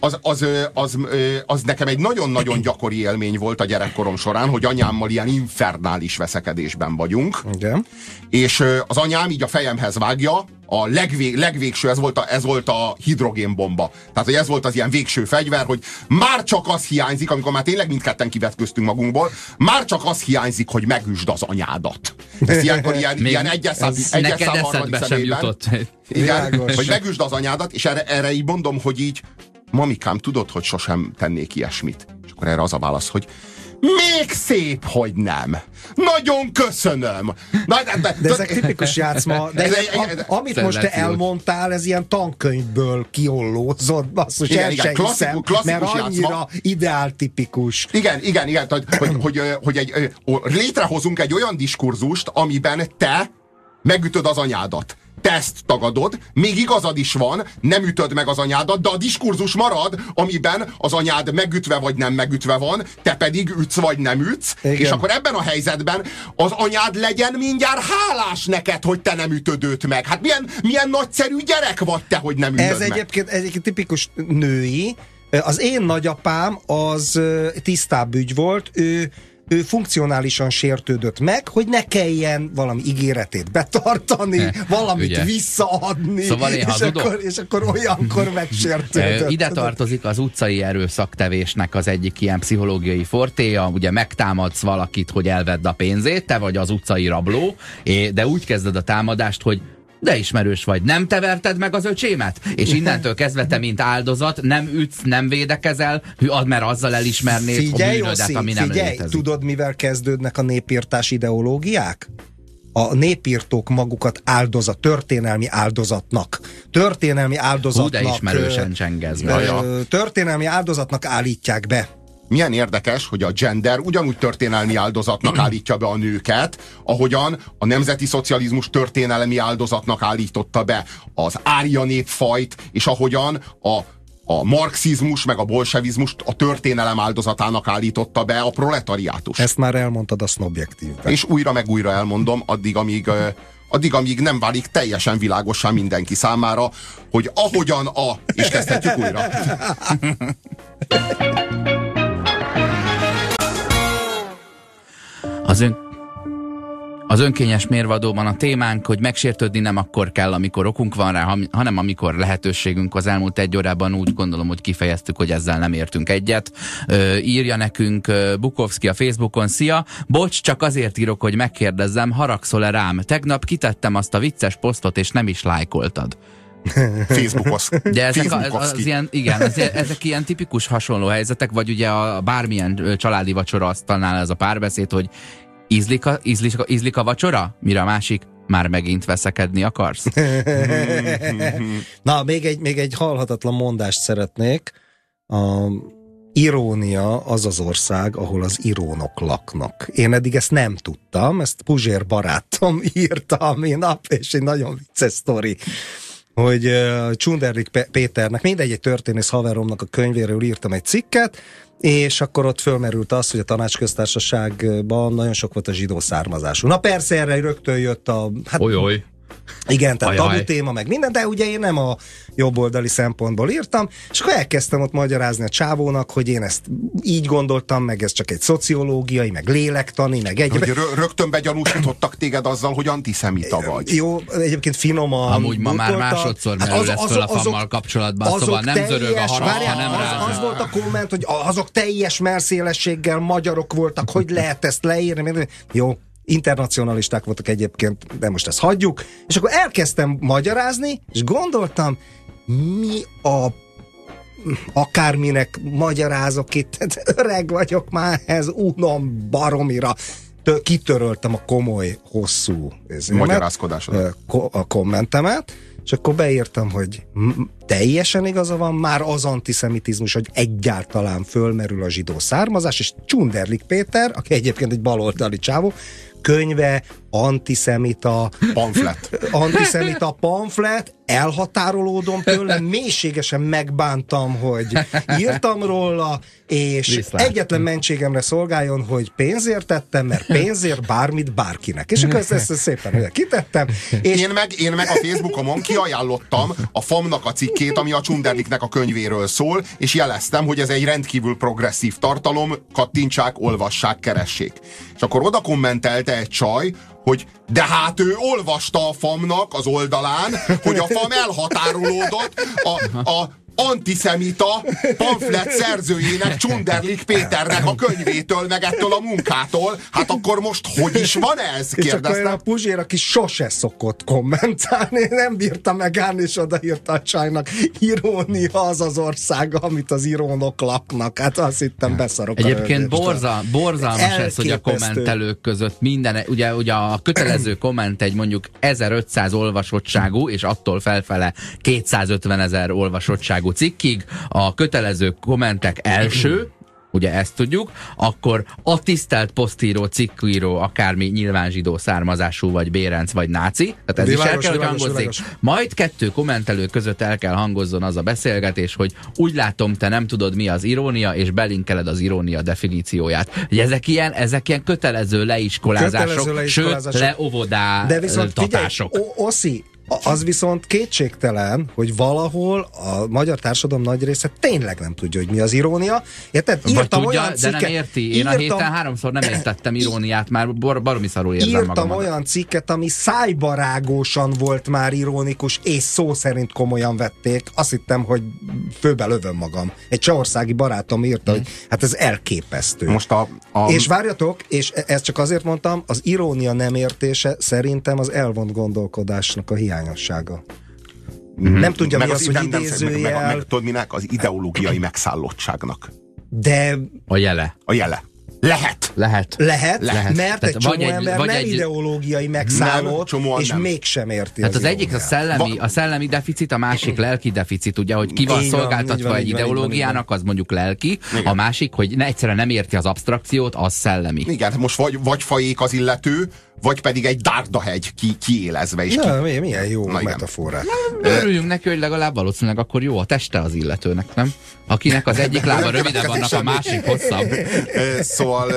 Az nekem egy nagyon-nagyon gyakori élmény volt a gyerekkorom során, hogy anyámmal ilyen infernális veszekedésben vagyunk. Igen. És az anyám így a fejemhez vágja, a legvégső, ez volt a hidrogénbomba. Tehát, hogy ez volt az ilyen végső fegyver, hogy már csak az hiányzik, amikor már tényleg mindketten kivetköztünk magunkból, már csak az hiányzik, hogy megüsd az anyádat. Ezt ilyenkor ilyen egyes szám harmadik szemében. Igen, hogy megüsd az anyádat, és erre így mondom, hogy így, mamikám, tudod, hogy sosem tennék ilyesmit. És akkor erre az a válasz, hogy még szép, hogy nem. Nagyon köszönöm. De ezek tipikus játszma. De amit most te elmondtál, ez ilyen tankönyvből kiollózott. Basszus, el se hiszem, mert annyira játszma. Ideáltipikus. Igen. Hogy létrehozunk egy olyan diskurzust, amiben te megütöd az anyádat. Te ezt tagadod, még igazad is van, nem ütöd meg az anyádat, de a diskurzus marad, amiben az anyád megütve vagy nem megütve van, te pedig ütsz vagy nem ütsz, igen. És akkor ebben a helyzetben az anyád legyen mindjárt hálás neked, hogy te nem ütöd őt meg. Hát milyen nagyszerű gyerek vagy te, hogy nem ütöd ez meg. Egyébként tipikus női. Az én nagyapám az tisztább ügy volt, ő ő funkcionálisan sértődött meg, hogy ne kelljen valami ígéretét betartani, valamit ugye visszaadni, szóval és akkor olyankor megsértődött. Ide tartozik az utcai erőszaktevésnek az egyik ilyen pszichológiai fortéja, ugye megtámadsz valakit, hogy elvedd a pénzét, te vagy az utcai rabló, de úgy kezded a támadást, hogy de ismerős vagy, nem te verted meg az öcsémet? És innentől kezdve te, mint áldozat, nem ütsz, nem védekezel, mert azzal elismernéd a bűnödet, ami nem létezik. Tudod, mivel kezdődnek a népírtás ideológiák? A népírtók magukat történelmi áldozatnak. Hú, de ismerősen csengez. Történelmi áldozatnak állítják be. Milyen érdekes, hogy a gender ugyanúgy történelmi áldozatnak állítja be a nőket, ahogyan a nemzeti szocializmus történelmi áldozatnak állította be az árja népfajt, és ahogyan a marxizmus meg a bolsevizmus a történelem áldozatának állította be a proletariátus. Ezt már elmondtad a Sznobjektívben. És újra meg újra elmondom, addig, amíg nem válik teljesen világossá mindenki számára, hogy ahogyan és kezdhetjük újra. Az önkényes mérvadóban a témánk, hogy megsértődni nem akkor kell, amikor okunk van rá, hanem amikor lehetőségünk. Az elmúlt egy órában úgy gondolom, hogy kifejeztük, hogy ezzel nem értünk egyet. Írja nekünk Bukowski a Facebookon: szia, bocs, csak azért írok, hogy megkérdezzem, haragszol-e rám? Tegnap kitettem azt a vicces posztot, és nem is lájkoltad. Facebookos. De ezek ilyen tipikus hasonló helyzetek, vagy ugye a bármilyen családi vacsora asztalnál ez a párbeszéd, hogy ízlik a vacsora? Mire a másik? Már megint veszekedni akarsz? Na, még egy halhatatlan mondást szeretnék. Irónia az ország, ahol az irónok laknak. Én eddig ezt nem tudtam, ezt Puzsér barátom írta a nap, és egy nagyon vicces sztori, hogy Csunderlik Péternek, mindegy, egy történész haveromnak a könyvéről írtam egy cikket, és akkor ott fölmerült az, hogy a Tanácsköztársaságban nagyon sok volt a zsidó származású. Na persze, erre rögtön jött a... Oly. Igen, tehát tabu téma, meg minden, de ugye én nem a jobboldali szempontból írtam, és akkor elkezdtem ott magyarázni a csávónak, hogy én ezt így gondoltam, meg ez csak egy szociológiai, meg lélektani, meg egy... Rögtön begyanúsítottak téged azzal, hogy antiszemita vagy. Jó, egyébként finoman... Amúgy ma már másodszor merül lesz föl a fammal kapcsolatban, szóval nem zörög a harag, hanem rázsa. Az volt a komment, hogy azok teljes merszélességgel magyarok voltak, hogy lehet ezt leírni? Jó, internacionalisták voltak egyébként, de most ezt hagyjuk. És akkor elkezdtem magyarázni, és gondoltam, akárminek magyarázok itt, öreg vagyok már, ez unom baromira. Kitöröltem a komoly, hosszú magyarázkodásodat, a kommentemet, és akkor beírtam, hogy teljesen igaza van, már az antiszemitizmus, hogy egyáltalán fölmerül a zsidó származás, és Csunderlik Péter, aki egyébként egy baloldali csávó, könyve, antiszemita pamflet, elhatárolódom tőle, mélységesen megbántam, hogy írtam róla, és egyetlen mentségemre szolgáljon, hogy pénzért tettem, mert pénzért bármit bárkinek. És akkor ezt szépen kitettem. És én meg a Facebookomon kiajánlottam a FAM-nak a cikkét, ami a Csunderliknek a könyvéről szól, és jeleztem, hogy ez egy rendkívül progresszív tartalom, kattintsák, olvassák, keressék. És akkor oda kommentelte egy csaj, hogy de hát ő olvasta a FAM-nak az oldalán, hogy a FAM elhatárolódott a antiszemita pamflet szerzőjének, Csunderlik Péternek a könyvétől, meg ettől a munkától. Hát akkor most hogy is van ez? Kérdeztem. És akkor a Puzsér, aki sose szokott kommentálni, nem bírta megállni, és odaírta a csajnak, irónia az ország, amit az írónok laknak. Hát azt hittem, beszarok. Egyébként borzalmas ez, hogy a kommentelők között minden, ugye a kötelező komment egy mondjuk 1500 olvasottságú, és attól felfele 250 000 olvasottságú cikkig, a kötelező kommentek első, ugye ezt tudjuk, akkor a tisztelt posztíró, cikkíró, akármi nyilván zsidó származású, vagy bérenc, vagy náci, tehát ez is el kell, hogy hangozzék. Majd 2 kommentelő között el kell hangozzon az a beszélgetés, hogy úgy látom, te nem tudod, mi az irónia, és belinkeled az irónia definícióját. Hogy ezek ilyen kötelező leiskolázások, sőt, leóvodátások. De viszont figyelj, Oszi, Az viszont kétségtelen, hogy valahol a magyar társadalom nagy része tényleg nem tudja, hogy mi az irónia. Érted? Írtam tudja, olyan cikket, de nem érti. Én a héten 3-szor nem értettem iróniát, már baromi szarul érzem magamat. Írtam olyan cikket, ami szájbarágósan volt már ironikus, és szó szerint komolyan vették. Azt hittem, hogy főbe lövöm magam. Egy csehországi barátom írta, hogy hát ez elképesztő. Most És várjatok, és ezt csak azért mondtam, az irónia nem értése szerintem az elvont gondolkodásnak a hiányossága. Nem tudja, mi az, hogy idézőjel. Meg tudod minek? Az ideológiai megszállottságnak. De... A jele. Lehet, mert tehát egy csomó ember nem ideológiai megszállott, és nem. mégsem érti. Tehát az egyik a szellemi deficit, a másik lelki deficit, ugye, hogy ki van szolgáltatva egy ideológiának, az mondjuk lelki, a másik, hogy egyszerűen nem érti az abstrakciót, az szellemi. Igen, most vagy fajék az illető, vagy pedig egy dárdahegy kiélezve. És milyen jó metaforák. Örüljünk neki, hogy legalább valószínűleg akkor jó a teste az illetőnek, nem? Akinek az egyik lába rövidebb, annak a másik hosszabb. Szóval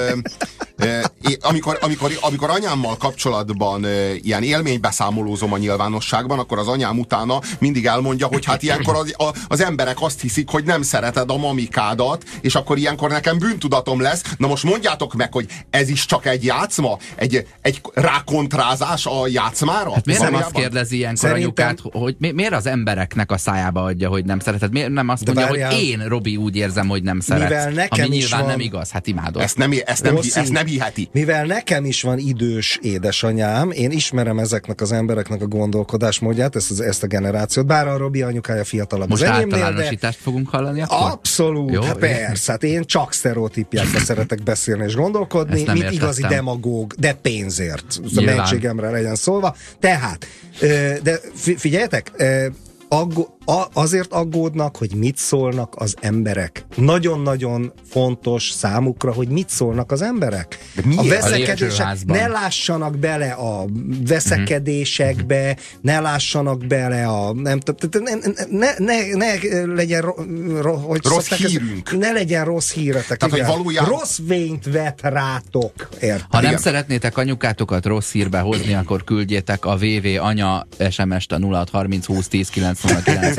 amikor anyámmal kapcsolatban ilyen élménybeszámolózom a nyilvánosságban, akkor az anyám utána mindig elmondja, hogy hát ilyenkor az emberek azt hiszik, hogy nem szereted a mamikádat, és akkor ilyenkor nekem bűntudatom lesz. Na most mondjátok meg, hogy ez is csak egy játszma? Egy rákontrázás a játszmára? Hát miért nem azt kérdezi ilyenkor anyukát, hogy miért az embereknek a szájába adja, hogy nem szereted? Miért nem azt mondja, hogy én, Robi, úgy érzem, hogy nem szeret? Ami nyilván nem igaz, hát imádod. Ezt nem hiheti. Mivel nekem is van idős édesanyám, én ismerem ezeknek az embereknek a gondolkodásmódját, ezt a generációt, bár a Robi anyukája fiatalabb. Most általánosítást fogunk hallani akkor? Abszolút, jó, persze. Hát én csak sztereotípiákba szeretek beszélni és gondolkodni, mint igazi demagóg, de pénzért. A mentségemre legyen szólva. Tehát, de figyeljetek, azért aggódnak, hogy mit szólnak az emberek. Nagyon-nagyon fontos számukra, hogy mit szólnak az emberek. A veszekedések, ne lássanak bele a veszekedésekbe, ne lássanak bele a... Ne legyen rossz hírünk. Ne legyen rossz híretek. Tehát, valójában... Rossz vényt vet rátok. Érted? Ha nem szeretnétek anyukátokat rossz hírbe hozni, akkor küldjétek a VV anya SMS-t a 0630 20 10 909.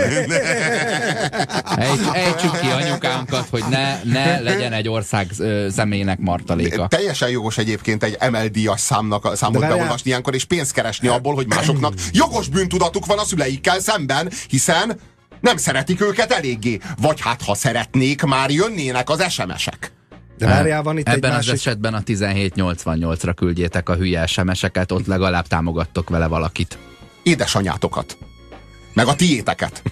Ejtsük ki anyukánkat, hogy ne legyen egy ország személynek martaléka. Teljesen jogos egyébként egy MLD-as számot beolvasni ilyenkor, és pénzt keresni abból, hogy másoknak jogos bűntudatuk van a szüleikkel szemben, hiszen nem szeretik őket eléggé. Vagy hát, ha szeretnék, már jönnének az SMS-ek. De várjál, van itt ebben egy az esetben a 1788-ra küldjétek a hülye SMS-eket, ott legalább támogattok vele valakit. Édesanyátokat. Meg a tiéteket.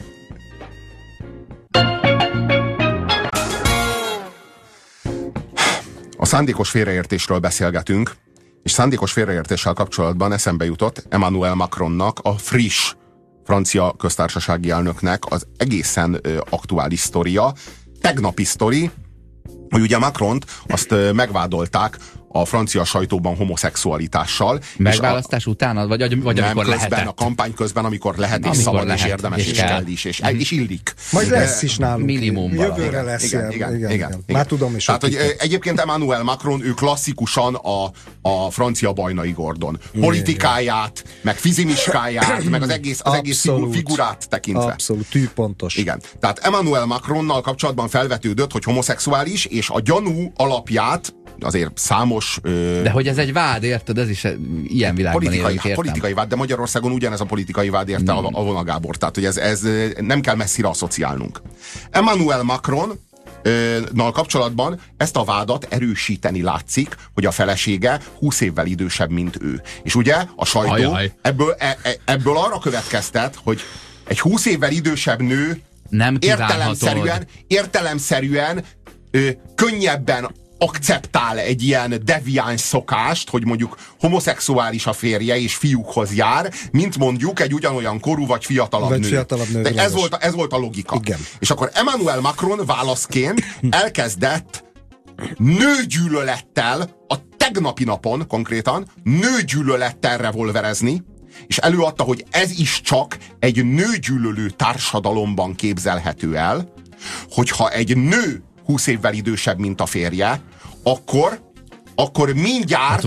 A szándékos félreértésről beszélgetünk, és szándékos félreértéssel kapcsolatban eszembe jutott Emmanuel Macronnak, a friss francia köztársasági elnöknek az egészen aktuális sztoria, tegnapi sztori, hogy ugye Macront azt megvádolták a francia sajtóban homoszexualitással. Megválasztás után? Vagy amikor lehetett? A kampány közben, amikor lehet, és szabad, és érdemes, és kell is, és illik. Majd lesz is nálunk. Minimum jövőre lesz. Igen. Már tudom is. Tehát, hogy egyébként Emmanuel Macron, ő klasszikusan a francia Bajnai Gordon. Politikáját, meg fizimiskáját, meg az egész figurát tekintve. Abszolút, tűpontos. Igen. Tehát Emmanuel Macronnal kapcsolatban felvetődött, hogy homoszexuális, és a gyanú alapját azért számos... De hogy ez egy vád, érted? Ez is ilyen világban élünk, értem. Politikai vád, de Magyarországon ugyanez a politikai vád érte a Vona Gábor. Tehát, hogy ez nem kell messzire asszociálnunk. Emmanuel Macronnal kapcsolatban ezt a vádat erősíteni látszik, hogy a felesége 20 évvel idősebb, mint ő. És ugye a sajtó ebből arra következtet, hogy egy 20 évvel idősebb nő nem értelemszerűen könnyebben akceptál egy ilyen deviáns szokást, hogy mondjuk homoszexuális a férje és fiúkhoz jár, mint mondjuk egy ugyanolyan korú vagy fiatalabb nő. De ez volt a logika. Igen. És akkor Emmanuel Macron válaszként elkezdett nőgyűlölettel, a tegnapi napon konkrétan nőgyűlölettel revolverezni, és előadta, hogy ez is csak egy nőgyűlölő társadalomban képzelhető el, hogyha egy nő 20 évvel idősebb, mint a férje, akkor akkor mindjárt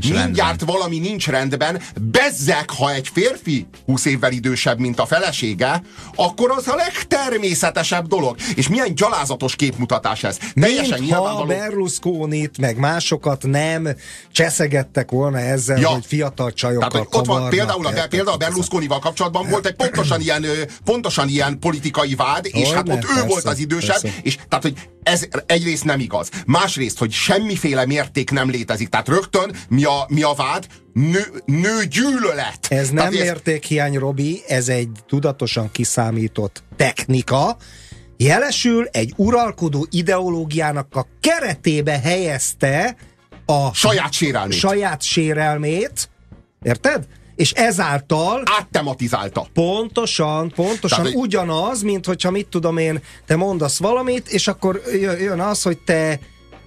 valami nincs rendben. Bezzeg, ha egy férfi 20 évvel idősebb, mint a felesége, akkor az a legtermészetesebb dolog. És milyen gyalázatos képmutatás ez. Teljesen nyilvánvaló. Ha Berlusconit, meg másokat nem cseszegettek volna ezzel, hogy fiatal csajokkal tehát, ott van például a Berlusconival kapcsolatban volt egy pontosan ilyen politikai vád, és hát ott ő volt az idősebb, és tehát, hogy ez egyrészt nem igaz. Másrészt, hogy semmiféle mérték nem létezik. Tehát rögtön mi a vád? Nőgyűlölet. Ez nem mértékhiány, Robi, ez egy tudatosan kiszámított technika. Jelesül egy uralkodó ideológiának a keretébe helyezte a saját sérelmét. Érted? És ezáltal áttematizálta. Pontosan tehát, ugyanaz, mint hogyha mit tudom én, te mondasz valamit, és akkor jön az, hogy te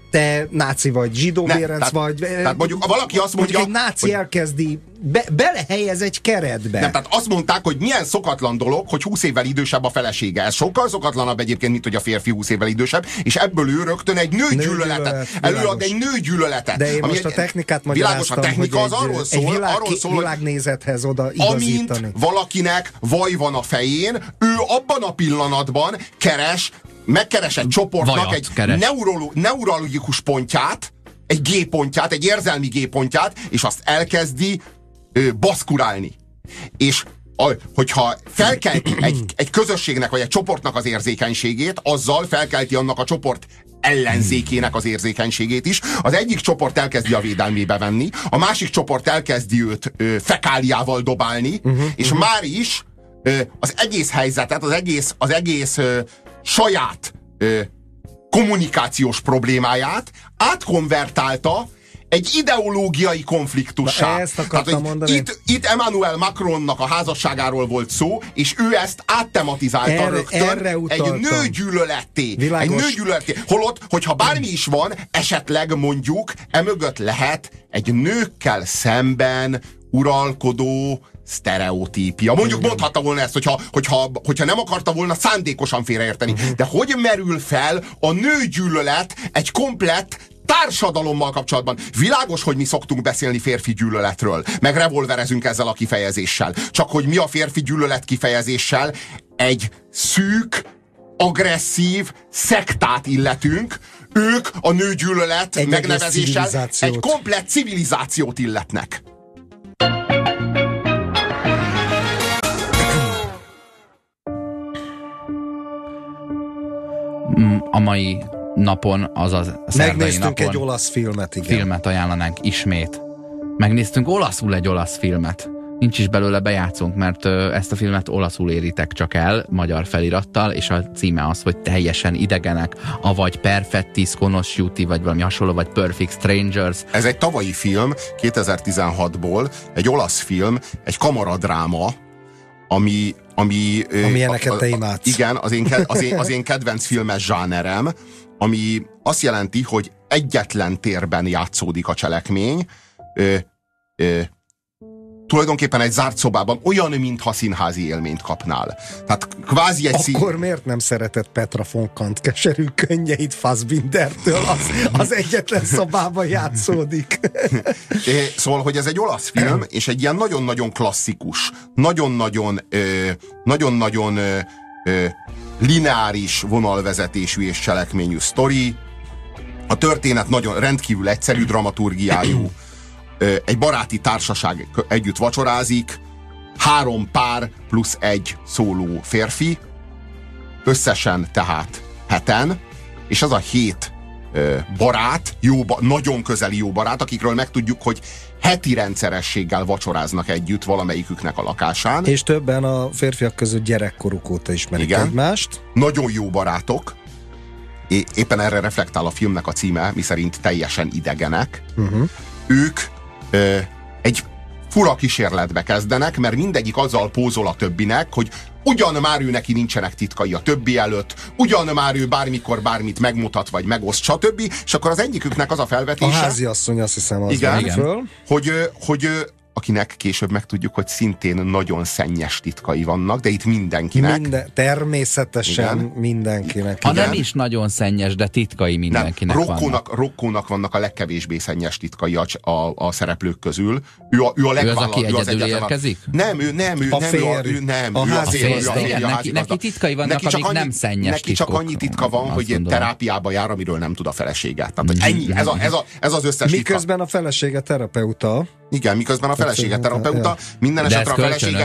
náci vagy, zsidóvérenc vagy. Tehát mondjuk valaki azt mondja, egy náci elkezdi, belehelyez egy keretbe. Nem, tehát azt mondták, hogy milyen szokatlan dolog, hogy 20 évvel idősebb a felesége. Ez sokkal szokatlanabb egyébként, mint hogy a férfi 20 évvel idősebb, és ebből ő rögtön egy nőgyűlöletet. Előad egy nőgyűlöletet. De én most a technikát magyaráztam, a technika az arról szól, világnézethez oda igazítani. Amint valakinek vaj van a fején, ő abban a pillanatban megkeres egy csoportnak egy neurologikus pontját, egy G-pontját, egy érzelmi G-pontját, és azt elkezdi baszkurálni. És hogyha felkelti egy közösségnek, vagy egy csoportnak az érzékenységét, azzal felkelti annak a csoport ellenzékének az érzékenységét is. Az egyik csoport elkezdi a védelmébe venni, a másik csoport elkezdi őt fekáliával dobálni, és már is az egész helyzetet, az egész saját kommunikációs problémáját átkonvertálta egy ideológiai konfliktussá. Ezt akartam mondani. Itt Emmanuel Macronnak a házasságáról volt szó, és ő ezt áttematizálta rögtön egy nőgyűlöletté. Egy nőgyűlöletté. Holott, hogyha bármi is van, esetleg mondjuk emögött lehet egy nőkkel szemben uralkodó sztereotípia. Mondjuk mondhatta volna ezt, hogyha nem akarta volna szándékosan félreérteni. De hogy merül fel a nőgyűlölet egy komplett társadalommal kapcsolatban? Világos, hogy mi szoktunk beszélni férfi gyűlöletről, meg revolverezünk ezzel a kifejezéssel. Csak hogy mi a férfi gyűlölet kifejezéssel egy szűk, agresszív szektát illetünk, ők a nőgyűlölet megnevezéssel egy komplett civilizációt illetnek. A mai napon, azaz a szerdai napon egy olasz filmet, igen. Filmet ajánlanánk ismét. Megnéztünk olaszul egy olasz filmet. Nincs is belőle bejátszónk, mert ezt a filmet olaszul éritek csak el, magyar felirattal, és a címe az, hogy Teljesen idegenek, avagy Perfetti Sconosciuti, vagy valami hasonló, vagy Perfect Strangers. Ez egy tavalyi film, 2016-ból, egy olasz film, egy kamaradráma, amilyeneket te imádsz. Igen, az én kedvenc filmes zsánerem, ami azt jelenti, hogy egyetlen térben játszódik a cselekmény, tulajdonképpen egy zárt szobában, olyan, mintha színházi élményt kapnál. Tehát kvázi egy Akkor miért nem szeretett Petra von Kant keserű könnyeit Fassbindertől? Az egyetlen szobában játszódik. Szóval, hogy ez egy olasz film, és egy ilyen nagyon-nagyon klasszikus, nagyon-nagyon lineáris vonalvezetésű és cselekményű sztori. A történet nagyon rendkívül egyszerű dramaturgiájú. Egy baráti társaság együtt vacsorázik, 3 pár plusz 1 szóló férfi, összesen tehát 7-en, és az a 7 barát, nagyon közeli jó barát, akikről megtudjuk, hogy heti rendszerességgel vacsoráznak együtt valamelyiküknek a lakásán. És többen a férfiak között gyerekkoruk óta ismerik egymást. Nagyon jó barátok. Éppen erre reflektál a filmnek a címe, miszerint Teljesen idegenek. Ők egy fura kísérletbe kezdenek, mert mindegyik azzal pózol a többinek, hogy ugyan már ő neki nincsenek titkai a többi előtt, ugyan már ő bármikor bármit megmutat, vagy megoszt, stb. És akkor az egyiküknek az a felvetése... A háziasszony, azt hiszem, az igen, föl. Hogy akinek később megtudjuk, hogy szintén nagyon szennyes titkai vannak, de itt mindenkinek. Természetesen igen. Mindenkinek. Ha nem is nagyon szennyes, de titkai mindenkinek vannak. Rokkónak vannak a legkevésbé szennyes titkai a szereplők közül. Ő a ő az, aki egyedül érkezik? Nem. Neki titkai vannak, amik nem szennyes neki csak annyi titka van, hogy terápiába jár, amiről nem tud a felesége. Tehát, hogy ennyi, ez az összes miközben a felesége terapeuta. Igen, miközben a felesége terapeuta, minden esetre a felesége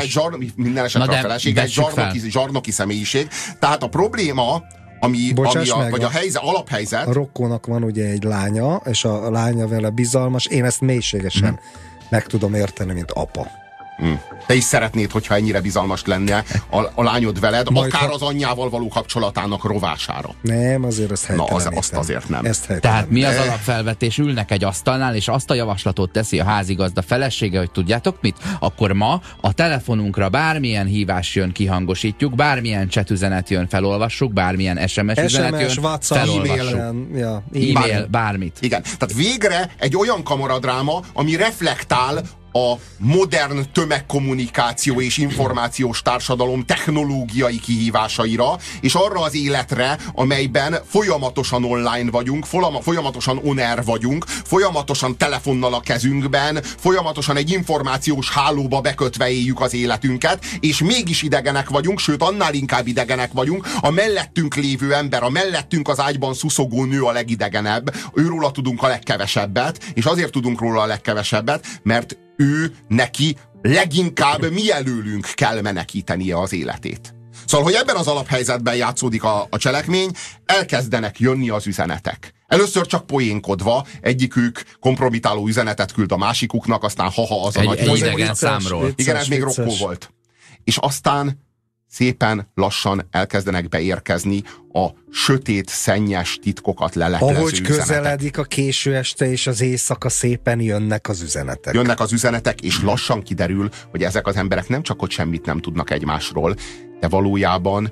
egy zsarnoki személyiség. Tehát a probléma, vagy a alaphelyzet... A Rokkónak van ugye egy lánya, és a lánya vele bizalmas. Én ezt mélységesen meg tudom érteni, mint apa. Te is szeretnéd, hogyha ennyire bizalmas lenne a lányod veled, majd akár az anyjával való kapcsolatának rovására. Nem, azért ezt helytelenítem. Na, azt azért nem. Tehát mi az alapfelvetés? Ülnek egy asztalnál, és azt a javaslatot teszi a házigazda felesége, hogy tudjátok mit? Akkor ma a telefonunkra bármilyen hívás jön, kihangosítjuk, bármilyen chat üzenet jön, felolvassuk, bármilyen SMS üzenet jön, WhatsApp, felolvassuk. E-mail, bármit. Igen, tehát végre egy olyan kamaradráma, ami reflektál a modern tömegkommunikáció és információs társadalom technológiai kihívásaira, és arra az életre, amelyben folyamatosan online vagyunk, folyamatosan on-air vagyunk, folyamatosan telefonnal a kezünkben, folyamatosan egy információs hálóba bekötve éljük az életünket, és mégis idegenek vagyunk, sőt annál inkább idegenek vagyunk, a mellettünk lévő ember, a mellettünk az ágyban szuszogó nő a legidegenebb, őróla tudunk a legkevesebbet, és azért tudunk róla a legkevesebbet, mert neki leginkább mielőlünk kell menekítenie az életét. Szóval, hogy ebben az alaphelyzetben játszódik a cselekmény, elkezdenek jönni az üzenetek. Először csak poénkodva, egyikük kompromitáló üzenetet küld a másikuknak, aztán haha az a nagy idegen számról. Igen, ez még Rokkó volt. És aztán szépen lassan elkezdenek beérkezni a sötét, szennyes titkokat leleplező ahogy üzenetek. Közeledik a késő este és az éjszaka, szépen jönnek az üzenetek. Jönnek az üzenetek, és lassan kiderül, hogy ezek az emberek nem csak hogy semmit nem tudnak egymásról, de valójában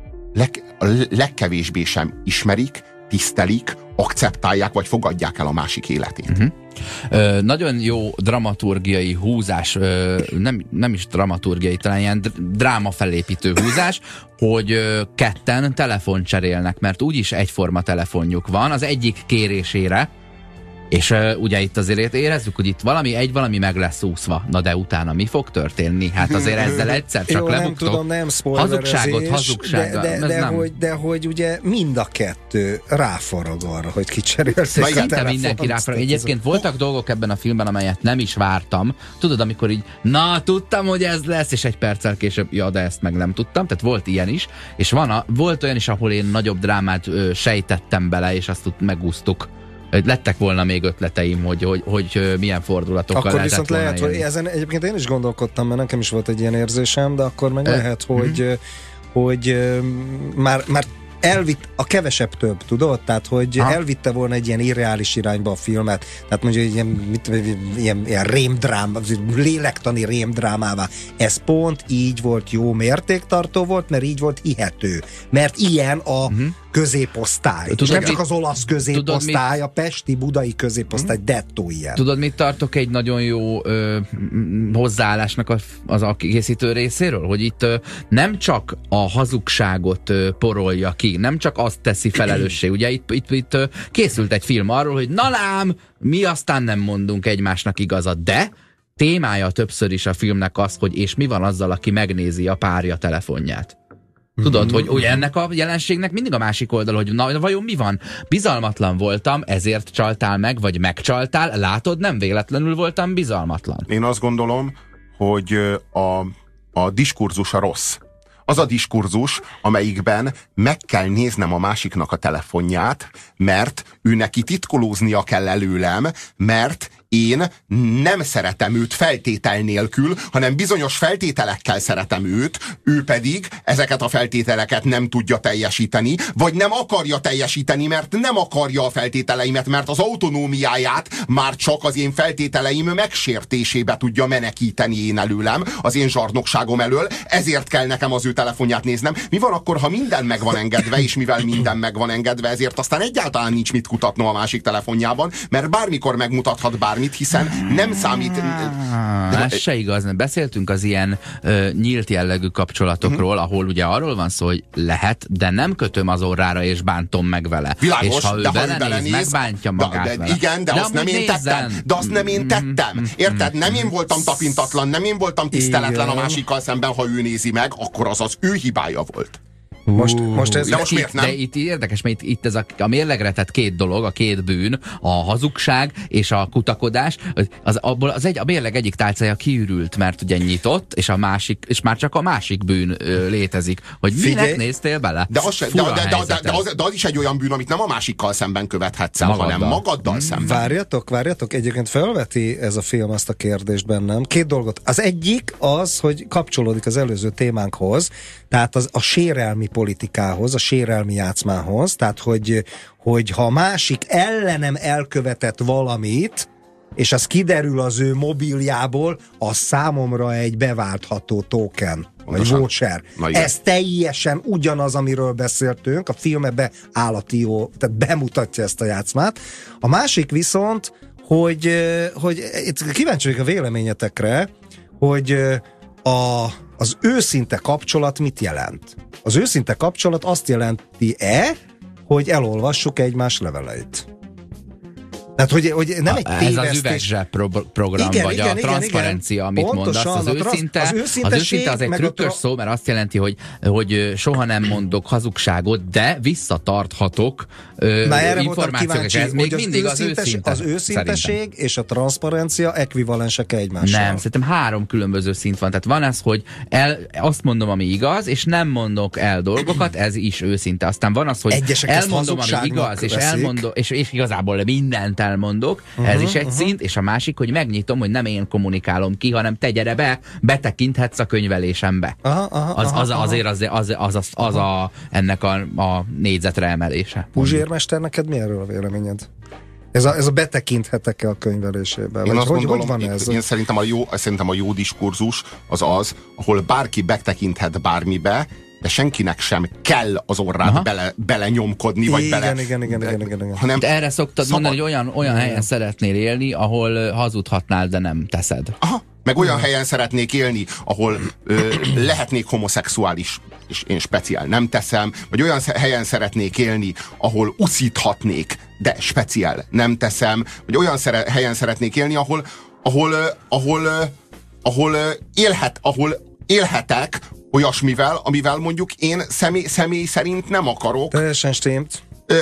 legkevésbé sem ismerik, tisztelik, akceptálják, vagy fogadják el a másik életét. Nagyon jó dramaturgiai húzás, nem is dramaturgiai, talán ilyen dráma felépítő húzás, hogy ketten telefont cserélnek, mert úgyis egyforma telefonjuk van, az egyik kérésére, és ugye itt azért érezzük, hogy itt valami meg lesz úszva. Na de utána mi fog történni? Hát azért ezzel egyszer csak lebuktok. Nem tudom, nem spoilerezés. Hazugságot. De hogy ugye mind a kettő ráfarag arra, hogy kicserélték a telefont. Mindenki ráfarag. Egyébként voltak dolgok ebben a filmben, amelyet nem is vártam. Tudod, amikor így, na, tudtam, hogy ez lesz, és egy perccel később, ja, de ezt meg nem tudtam. Tehát volt ilyen is. És volt olyan is, ahol én nagyobb drámát sejtettem bele, és azt megúsztuk. Lettek volna még ötleteim, hogy milyen fordulatokkal akkor lehetett viszont volna lehet, jönni. hogy ezen egyébként én is gondolkodtam, mert nekem is volt egy ilyen érzésem, de akkor meg lehet, hogy már elvitt a kevesebb több, tudod? Tehát, hogy elvitte volna egy ilyen irreális irányba a filmet. Tehát mondjuk ilyen rémdrám, lélektani rémdrámává. Ez pont így volt jó mértéktartó volt, mert így volt hihető. Mert ilyen a középosztály. Nem csak az olasz középosztály, a pesti, budai középosztály, dettó ilyen. Tudod, mit tartok egy nagyon jó hozzáállásnak az a készítő részéről? Hogy itt nem csak a hazugságot porolja ki, nem csak azt teszi felelősség. Ugye itt készült egy film arról, hogy na lám, mi aztán nem mondunk egymásnak igazat, de témája többször is a filmnek az, hogy és mi van azzal, aki megnézi a párja telefonját. Tudod, hogy ugye ennek a jelenségnek mindig a másik oldal, hogy na, vajon mi van? Bizalmatlan voltam, ezért csaltál meg, vagy megcsaltál, látod, nem véletlenül voltam bizalmatlan. Én azt gondolom, hogy a diskurzusa rossz. Az a diskurzus, amelyikben meg kell néznem a másiknak a telefonját, mert ő neki titkolóznia kell előlem, mert én nem szeretem őt feltétel nélkül, hanem bizonyos feltételekkel szeretem őt, ő pedig ezeket a feltételeket nem tudja teljesíteni, vagy nem akarja teljesíteni, mert nem akarja a feltételeimet, mert az autonómiáját már csak az én feltételeim megsértésébe tudja menekíteni én előlem, az én zsarnokságom elől, ezért kell nekem az ő telefonját néznem. Mi van akkor, ha minden meg van engedve, és mivel minden meg van engedve, ezért aztán egyáltalán nincs mit kutatnom a másik telefonjában, mert bármikor megmutathat bármi bármit, hiszen nem számít... Ez se igaz, nem beszéltünk az ilyen nyílt jellegű kapcsolatokról, ahol ugye arról van szó, hogy lehet, de nem kötöm az orrára és bántom meg vele. Világos, és ha ő de belenéz, megbántja magát vele. Igen, de azt nem én tettem. De azt nem én tettem. Érted? Nem én voltam tapintatlan, nem én voltam tiszteletlen a másikkal szemben, ha ő nézi meg, akkor az az ő hibája volt. Most ez de most miért nem? De itt érdekes, mert itt ez a mérlegre tett két dolog, a két bűn, a hazugság és a kutakodás, a mérleg egyik tálcája kiürült, mert ugye nyitott, és és már csak a másik bűn létezik. Hogy minek néztél bele? De az is egy olyan bűn, amit nem a másikkal szemben követhetsz el, hanem magaddal szemben. Várjatok, egyébként felveti ez a film azt a kérdést bennem. Két dolgot. Az egyik az, hogy kapcsolódik az előző témánkhoz, tehát a sérelmi politikához, a sérelmi játszmához, tehát hogy ha a másik ellenem elkövetett valamit, és az kiderül az ő mobiljából, az számomra egy beváltható token, vagy voucher. Ez teljesen ugyanaz, amiről beszéltünk, a film ebbe állati jó, tehát bemutatja ezt a játszmát. A másik viszont, hogy itt kíváncsi vagyok a véleményetekre, hogy az őszinte kapcsolat mit jelent? Az őszinte kapcsolat azt jelenti-e, hogy elolvassuk egymás leveleit? Tehát, hogy nem egy tévesztés. Ez az üvegzseb program, vagy a transzparencia, amit pontosan, mondasz. Az őszinte az egy trükkös szó, mert azt jelenti, hogy soha nem mondok hazugságot, de visszatarthatok információkat. Ez még mindig az őszinte. Az őszinteség és a transzparencia ekvivalensek egymással. Nem, szerintem 3 különböző szint van. Tehát van ez, hogy azt mondom, ami igaz, és nem mondok el dolgokat, ez is őszinte. Aztán van az, hogy egyesek elmondom, ami igaz, és elmondom, és igazából mindent elmondok, ez is egy szint, és a másik, hogy megnyitom, hogy nem én kommunikálom ki, hanem te gyere be, betekinthetsz a könyvelésembe. Ennek a négyzetre emelése. Puzsérmester, neked mi erről a véleményed? Ez a betekinthetek-e a könyvelésébe? Én azt gondolom, én szerintem a jó diskurzus az, ahol bárki betekinthet bármibe, de senkinek sem kell az orrát belenyomkodni, vagy igen. Hanem de erre szoktad mondani, hogy olyan helyen szeretnél élni, ahol hazudhatnál, de nem teszed. Aha. Meg olyan helyen szeretnék élni, ahol lehetnék homoszexuális, és én speciál nem teszem, vagy olyan helyen szeretnék élni, ahol uszíthatnék, de speciál nem teszem, vagy olyan helyen szeretnék élni, ahol élhetek olyasmivel, amivel mondjuk én személy szerint nem akarok. Teljesen stimmt.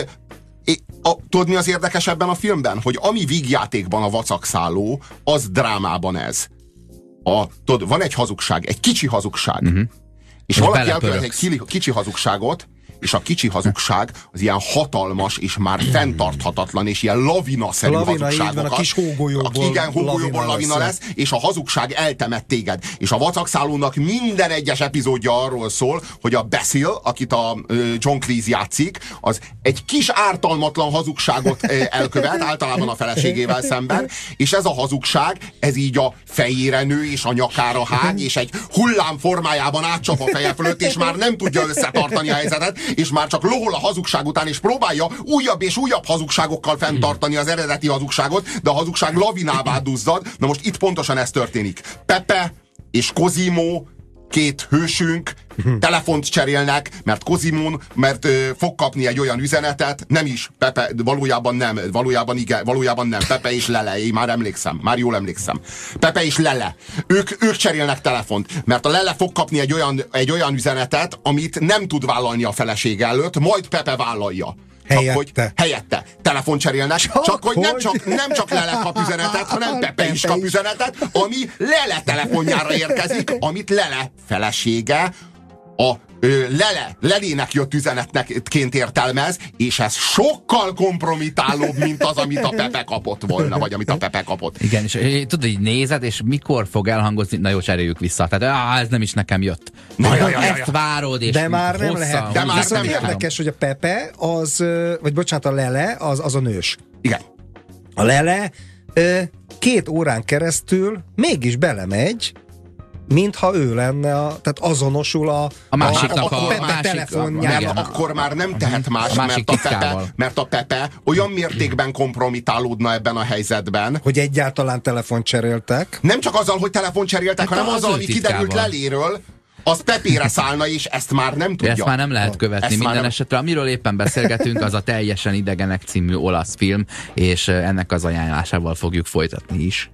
Tudod, mi az érdekes ebben a filmben? Hogy ami vígjátékban a vacakszálló, az drámában ez. Tudod, van egy hazugság, egy kicsi hazugság. És valaki elkövet egy kicsi hazugságot, és a kicsi hazugság az ilyen hatalmas és már fenntarthatatlan, és ilyen lavina-szerű hazugságokat. A kis hógolyóból lavina lesz, és a hazugság eltemet téged. És a vacakszállónak minden egyes epizódja arról szól, hogy a Basil, akit a John Cleese játszik, az egy kis ártalmatlan hazugságot elkövet, általában a feleségével szemben, és ez a hazugság, ez így a fejére nő, és a nyakára hág, és egy hullám formájában átcsap a feje fölött, és már nem tudja összetartani a helyzetet, és már csak lohol a hazugság után, és próbálja újabb és újabb hazugságokkal fenntartani az eredeti hazugságot, de a hazugság lavinává duzzad. Na most itt pontosan ez történik. Pepe és Cosimo, két hősünk, telefont cserélnek, mert Cosimo, fog kapni egy olyan üzenetet, nem is, Pepe, valójában nem, Pepe és Lele, én már jól emlékszem. Pepe és Lele, ők cserélnek telefont, mert a Lele fog kapni egy olyan üzenetet, amit nem tud vállalni a felesége előtt, majd Pepe vállalja. Helyette. Telefon cserélnek, csak hogy nem csak Lele kap üzenetet, hanem Pepe is kap üzenetet, ami Lele telefonjára érkezik, amit Lele felesége a Lelének jött üzenetként értelmez, és ez sokkal kompromitálóbb, mint az, amit a Pepe kapott volna, vagy amit a Pepe kapott. Igen, és tudod, így nézed, és mikor fog elhangozni, na jó, cseréljük vissza. Tehát ez nem is nekem jött. Ezt várod, és de már nem lehet. De már nem érdekes, hogy a Pepe vagy bocsánat, a Lele az a nős. Igen. A Lele 2 órán keresztül mégis belemegy mintha ő lenne, tehát azonosul a másiknak a telefonjával. Akkor már nem tehet más, mert a Pepe olyan mértékben kompromitálódna ebben a helyzetben. Hogy egyáltalán telefont cseréltek. Nem csak azzal, hogy telefont cseréltek, hanem azzal, ami kiderült leléről, az Pepére szállna, és ezt már nem tudja. Ezt már nem lehet követni ezt minden esetre. Amiről éppen beszélgetünk, az a Teljesen idegenek című olasz film, és ennek az ajánlásával fogjuk folytatni is.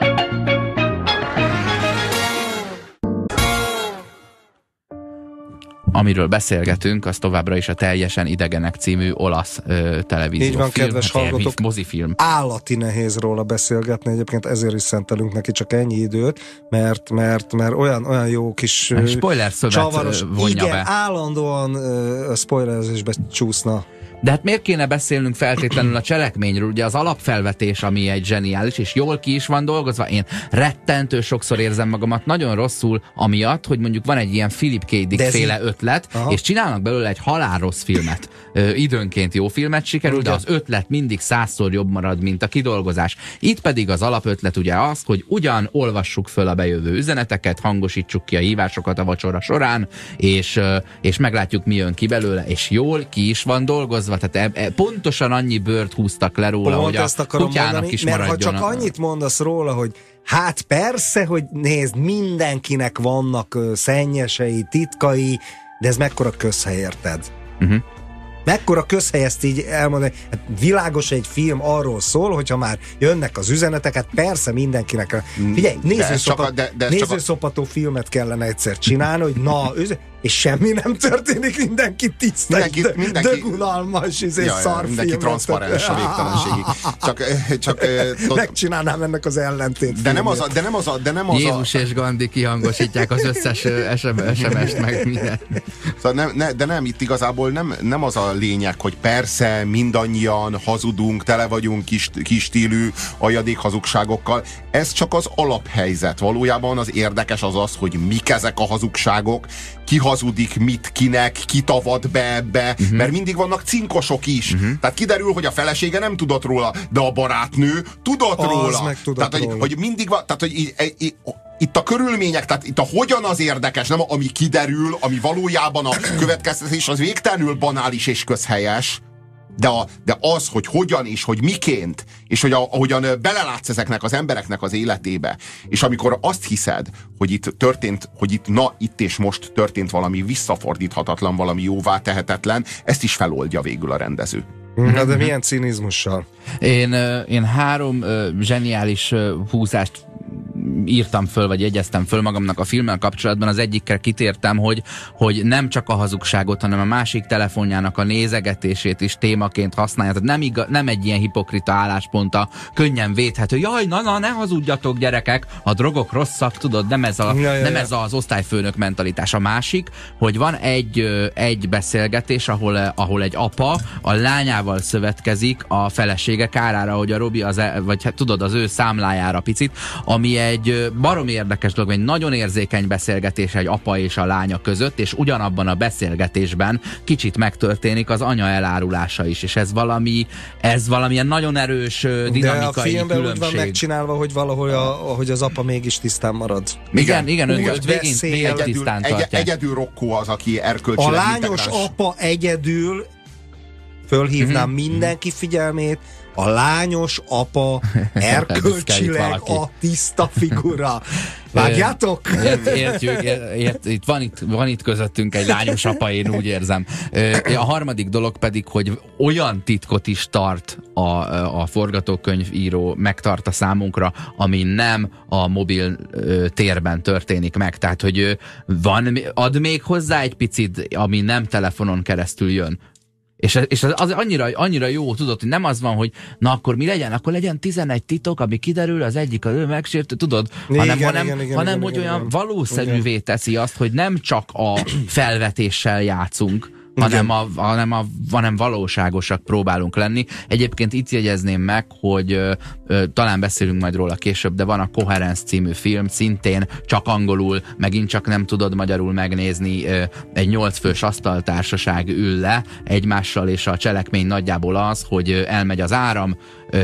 Amiről beszélgetünk, az továbbra is a Teljesen idegenek című olasz televíziófilm. Így van, kedves hallgatók, mozifilm. Állati nehéz róla beszélgetni, egyébként ezért is szentelünk neki csak ennyi időt, mert olyan jó kis spoiler csavaros, vonja igen, be. Állandóan spoilerezésbe csúszna. De hát miért kéne beszélnünk feltétlenül a cselekményről? Ugye az alapfelvetés, ami egy zseniális, és jól ki is van dolgozva. Én rettentő sokszor érzem magamat nagyon rosszul, amiatt, hogy mondjuk van egy ilyen Philip K. Dick féle ötlet, és csinálnak belőle egy halálrossz filmet. Időnként jó filmet sikerül, de az ötlet mindig 100-szor jobb marad, mint a kidolgozás. Itt pedig az alapötlet ugye az, hogy ugyan olvassuk föl a bejövő üzeneteket, hangosítsuk ki a hívásokat a vacsora során, és meglátjuk, mi jön ki belőle, és jól ki is van dolgozva. Tehát pontosan annyi bőrt húztak le róla, hogy a kutyának is maradjon. Mert ha csak annyit mondasz róla, hogy hát persze, hogy nézd, mindenkinek vannak szennyesei, titkai, de ez mekkora közhely, érted? Mekkora közhely ezt így elmondani? Hát világos, egy film arról szól, hogyha már jönnek az üzeneteket, persze mindenkinek. Figyelj, nézőszopató filmet kellene egyszer csinálni, hogy és semmi nem történik, mindenki tiszta, dögunalmas, szarfilmet. Mindenki transzparens a végtelenségig. Csak megcsinálnám ennek az ellentétfilmet. De nem az Jézus és Gandhi kihangosítják az összes SMS-t, meg minden. Szóval de nem, itt igazából nem az a lényeg, hogy persze mindannyian hazudunk, tele vagyunk kis stílű ajadékhazugságokkal. Ez csak az alaphelyzet. Valójában az érdekes az, hogy mik ezek a hazugságok, ki hazudik, mit, kinek, ki tavad be ebbe, mert mindig vannak cinkosok is. Tehát kiderül, hogy a felesége nem tudott róla, de a barátnő tudott róla. Tehát, hogy mindig van, tehát, hogy itt a körülmények, tehát itt a hogyan az érdekes, nem ami kiderül, ami valójában a következtetés az végtelenül banális és közhelyes, de az, hogy hogyan és hogy miként, és hogy ahogyan belelátsz ezeknek az embereknek az életébe, és amikor azt hiszed, hogy itt történt, hogy itt és most történt valami visszafordíthatatlan, valami jóvá tehetetlen, ezt is feloldja végül a rendező. Na de milyen cinizmussal? Én 3 zseniális húzást írtam föl, vagy jegyeztem föl magamnak a filmmel kapcsolatban. Az egyikkel kitértem, hogy nem csak a hazugságot, hanem a másik telefonjának a nézegetését is témaként használja. Tehát nem egy ilyen hipokrita álláspont, a könnyen védhető. Jaj, na, ne hazudjatok, gyerekek, a drogok rosszak, tudod, nem ez az osztályfőnök mentalitás. A másik, hogy van egy beszélgetés, ahol egy apa a lányával szövetkezik a felesége kárára, hogy a Robi vagy hát tudod, az ő számlájára picit, ami egy baromi érdekes dolog, egy nagyon érzékeny beszélgetés egy apa és a lánya között, és ugyanabban a beszélgetésben kicsit megtörténik az anya elárulása is, és ez valamilyen nagyon erős dinamikai különbség. De a filmben úgy van megcsinálva, hogy valahol hogy az apa mégis tisztán marad. Igen, ő végén tisztán tartja. Egyedül Rocco az, aki erkölcsileg a lányos apa egyedül, fölhívnám mindenki figyelmét, a lányos apa erkölcsileg a tiszta figura. Vágjátok? Értjük, itt van itt közöttünk egy lányos apa, én úgy érzem. A harmadik dolog pedig, hogy olyan titkot is tart a forgatókönyvíró, megtart a számunkra, ami nem a mobil térben történik meg. Tehát, hogy ad még hozzá egy picit, ami nem telefonon keresztül jön. És az annyira jó, tudod, hogy nem az van, hogy na akkor mi legyen? Akkor legyen 11 titok, ami kiderül, az egyik az ő megsértő, tudod? Hanem hogy olyan valószerűvé teszi azt, hogy nem csak a felvetéssel játszunk, hanem valóságosak próbálunk lenni. Egyébként itt jegyezném meg, hogy talán beszélünk majd róla később, de van a Coherence című film, szintén csak angolul, megint csak nem tudod magyarul megnézni, egy 8 fős asztaltársaság ül le egymással, és a cselekmény nagyjából az, hogy elmegy az áram,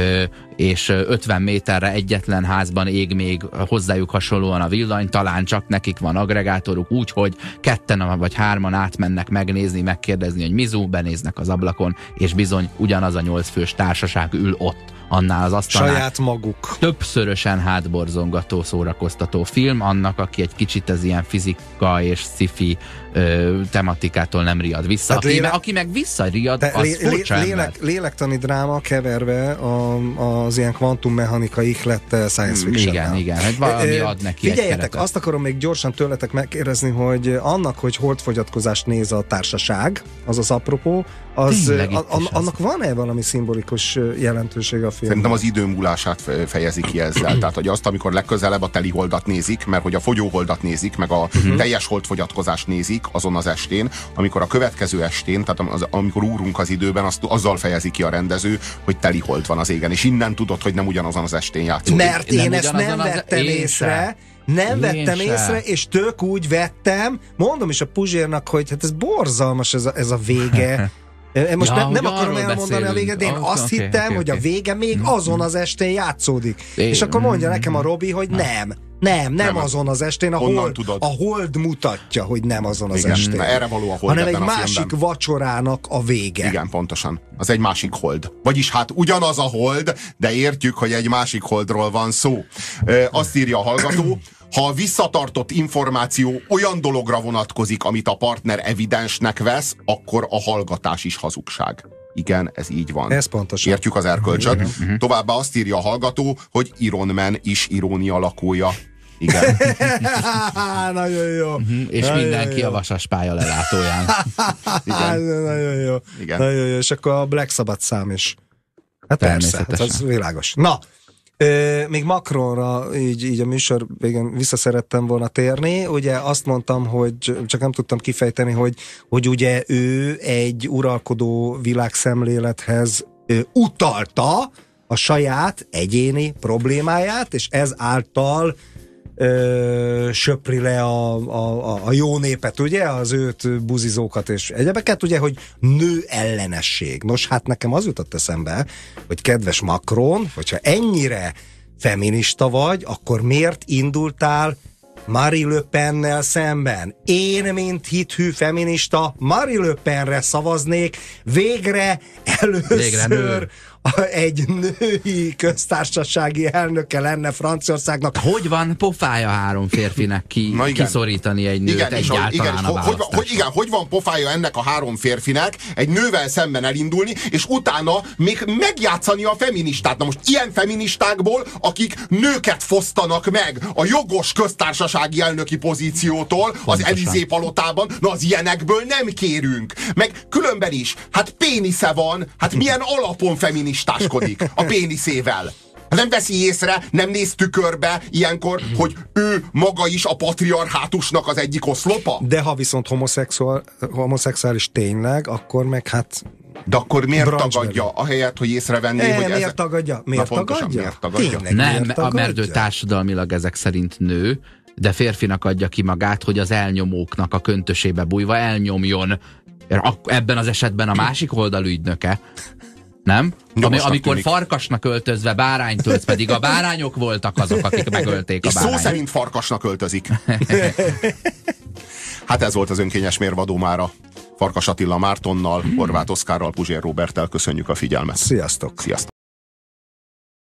és 50 méterre egyetlen házban ég még hozzájuk hasonlóan a villany, talán csak nekik van agregátoruk, úgyhogy 2 vagy 3 átmennek megnézni, megkérdezni, hogy mizu, benéznek az ablakon, és bizony ugyanaz a 8 fős társaság ül ott, annál az asztalnál. Saját maguk. Többszörösen hátborzongató, szórakoztató film, annak, aki egy kicsit az ilyen fizika és sci-fi tematikától nem riad vissza. Aki meg visszariad, az furcsa ember. Lélektani dráma keverve az ilyen kvantummechanikai ihlet science fiction. Igen, hát valami ad neki. Figyeljetek, azt akarom még gyorsan tőletek megkérdezni, hogy annak, hogy holdfogyatkozást néz a társaság, az az apropó, annak van-e valami szimbolikus jelentősége a filmben? Szerintem az idő múlását fejezi ki ezzel. Tehát, hogy azt, amikor legközelebb a teli holdat nézik, mert hogy a fogyóholdat nézik, meg a teljes holdfogyatkozást nézik azon az estén, amikor a következő estén, tehát amikor úrunk az időben, azzal fejezi ki a rendező, hogy teli hold van az égen, és innen tudod, hogy nem ugyanazon az estén játszódik. Mert én ezt nem vettem észre. Nem vettem észre, és tök úgy vettem, mondom is a Puzsérnak, hogy hát ez borzalmas ez a vége. Most nem akarom elmondani a véget, de én azt hittem, hogy a vége még azon az estén játszódik. És akkor mondja nekem a Robi, hogy nem azon az estén, a hold mutatja, hogy nem azon az estén. Erre való a hold, hanem egy másik vacsorának a vége. Igen, pontosan. Az egy másik hold. Vagyis hát ugyanaz a hold, de értjük, hogy egy másik holdról van szó. Azt írja a hallgató, ha a visszatartott információ olyan dologra vonatkozik, amit a partner evidensnek vesz, akkor a hallgatás is hazugság. Igen, ez így van. Ez pontosan. Értjük az erkölcsöt. Továbbá azt írja a hallgató, hogy Iron Man is irónia lakója. Igen. Nagyon jó. És nagyon mindenki jó. A vasas pálya lelátóján. Igen. Nagyon jó. Igen. Nagyon jó. És akkor a Black Sabbath szám is. Hát persze, hát az világos. Na, még Macronra így a műsor végén vissza szerettem volna térni. Ugye azt mondtam, hogy csak nem tudtam kifejteni, hogy ugye ő egy uralkodó világszemlélethez utalta a saját egyéni problémáját, és ezáltal söpri le a jó népet, ugye, az őt buzizókat és egyebeket, ugye, hogy nő ellenesség. Nos, hát nekem az jutott eszembe, hogy kedves Macron, hogyha ennyire feminista vagy, akkor miért indultál Marie Le Pennel szemben? Én, mint hithű feminista, Marie Le Penre szavaznék, végre először egy női köztársasági elnöke lenne Franciaországnak. Hogy van pofája 3 férfinek kiszorítani egy nőt egyáltalán a választáson? Hogy van pofája ennek a 3 férfinek egy nővel szemben elindulni, és utána még megjátszani a feministát. Na most ilyen feministákból, akik nőket fosztanak meg a jogos köztársasági elnöki pozíciótól az Elizé palotában, na az ilyenekből nem kérünk. Meg különben is, hát pénisze van, hát milyen alapon feministáskodik a péniszével. Nem veszi észre, nem néz tükörbe ilyenkor, hogy ő maga is a patriarhátusnak az egyik oszlopa? De ha viszont homoszexuális tényleg, akkor meg hát... De akkor miért tagadja, ahelyett, hogy észrevenné, hogy ez... Miért tagadja? Miért tagadja? Tényleg, nem, mert ő társadalmilag ezek szerint nő, de férfinak adja ki magát, hogy az elnyomóknak a köntösébe bújva elnyomjon. Ebben az esetben a másik oldal ügynöke. Nem? Amikor farkasnak öltözve bárányt ölsz, pedig a bárányok voltak azok, akik megölték a bárányok. És szó szerint farkasnak öltözik. Hát ez volt az önkényes mérvadó mára. Farkas Attila Mártonnal, Horváth Oszkárral, Puzsér Róberttel köszönjük a figyelmet. Sziasztok! Sziasztok!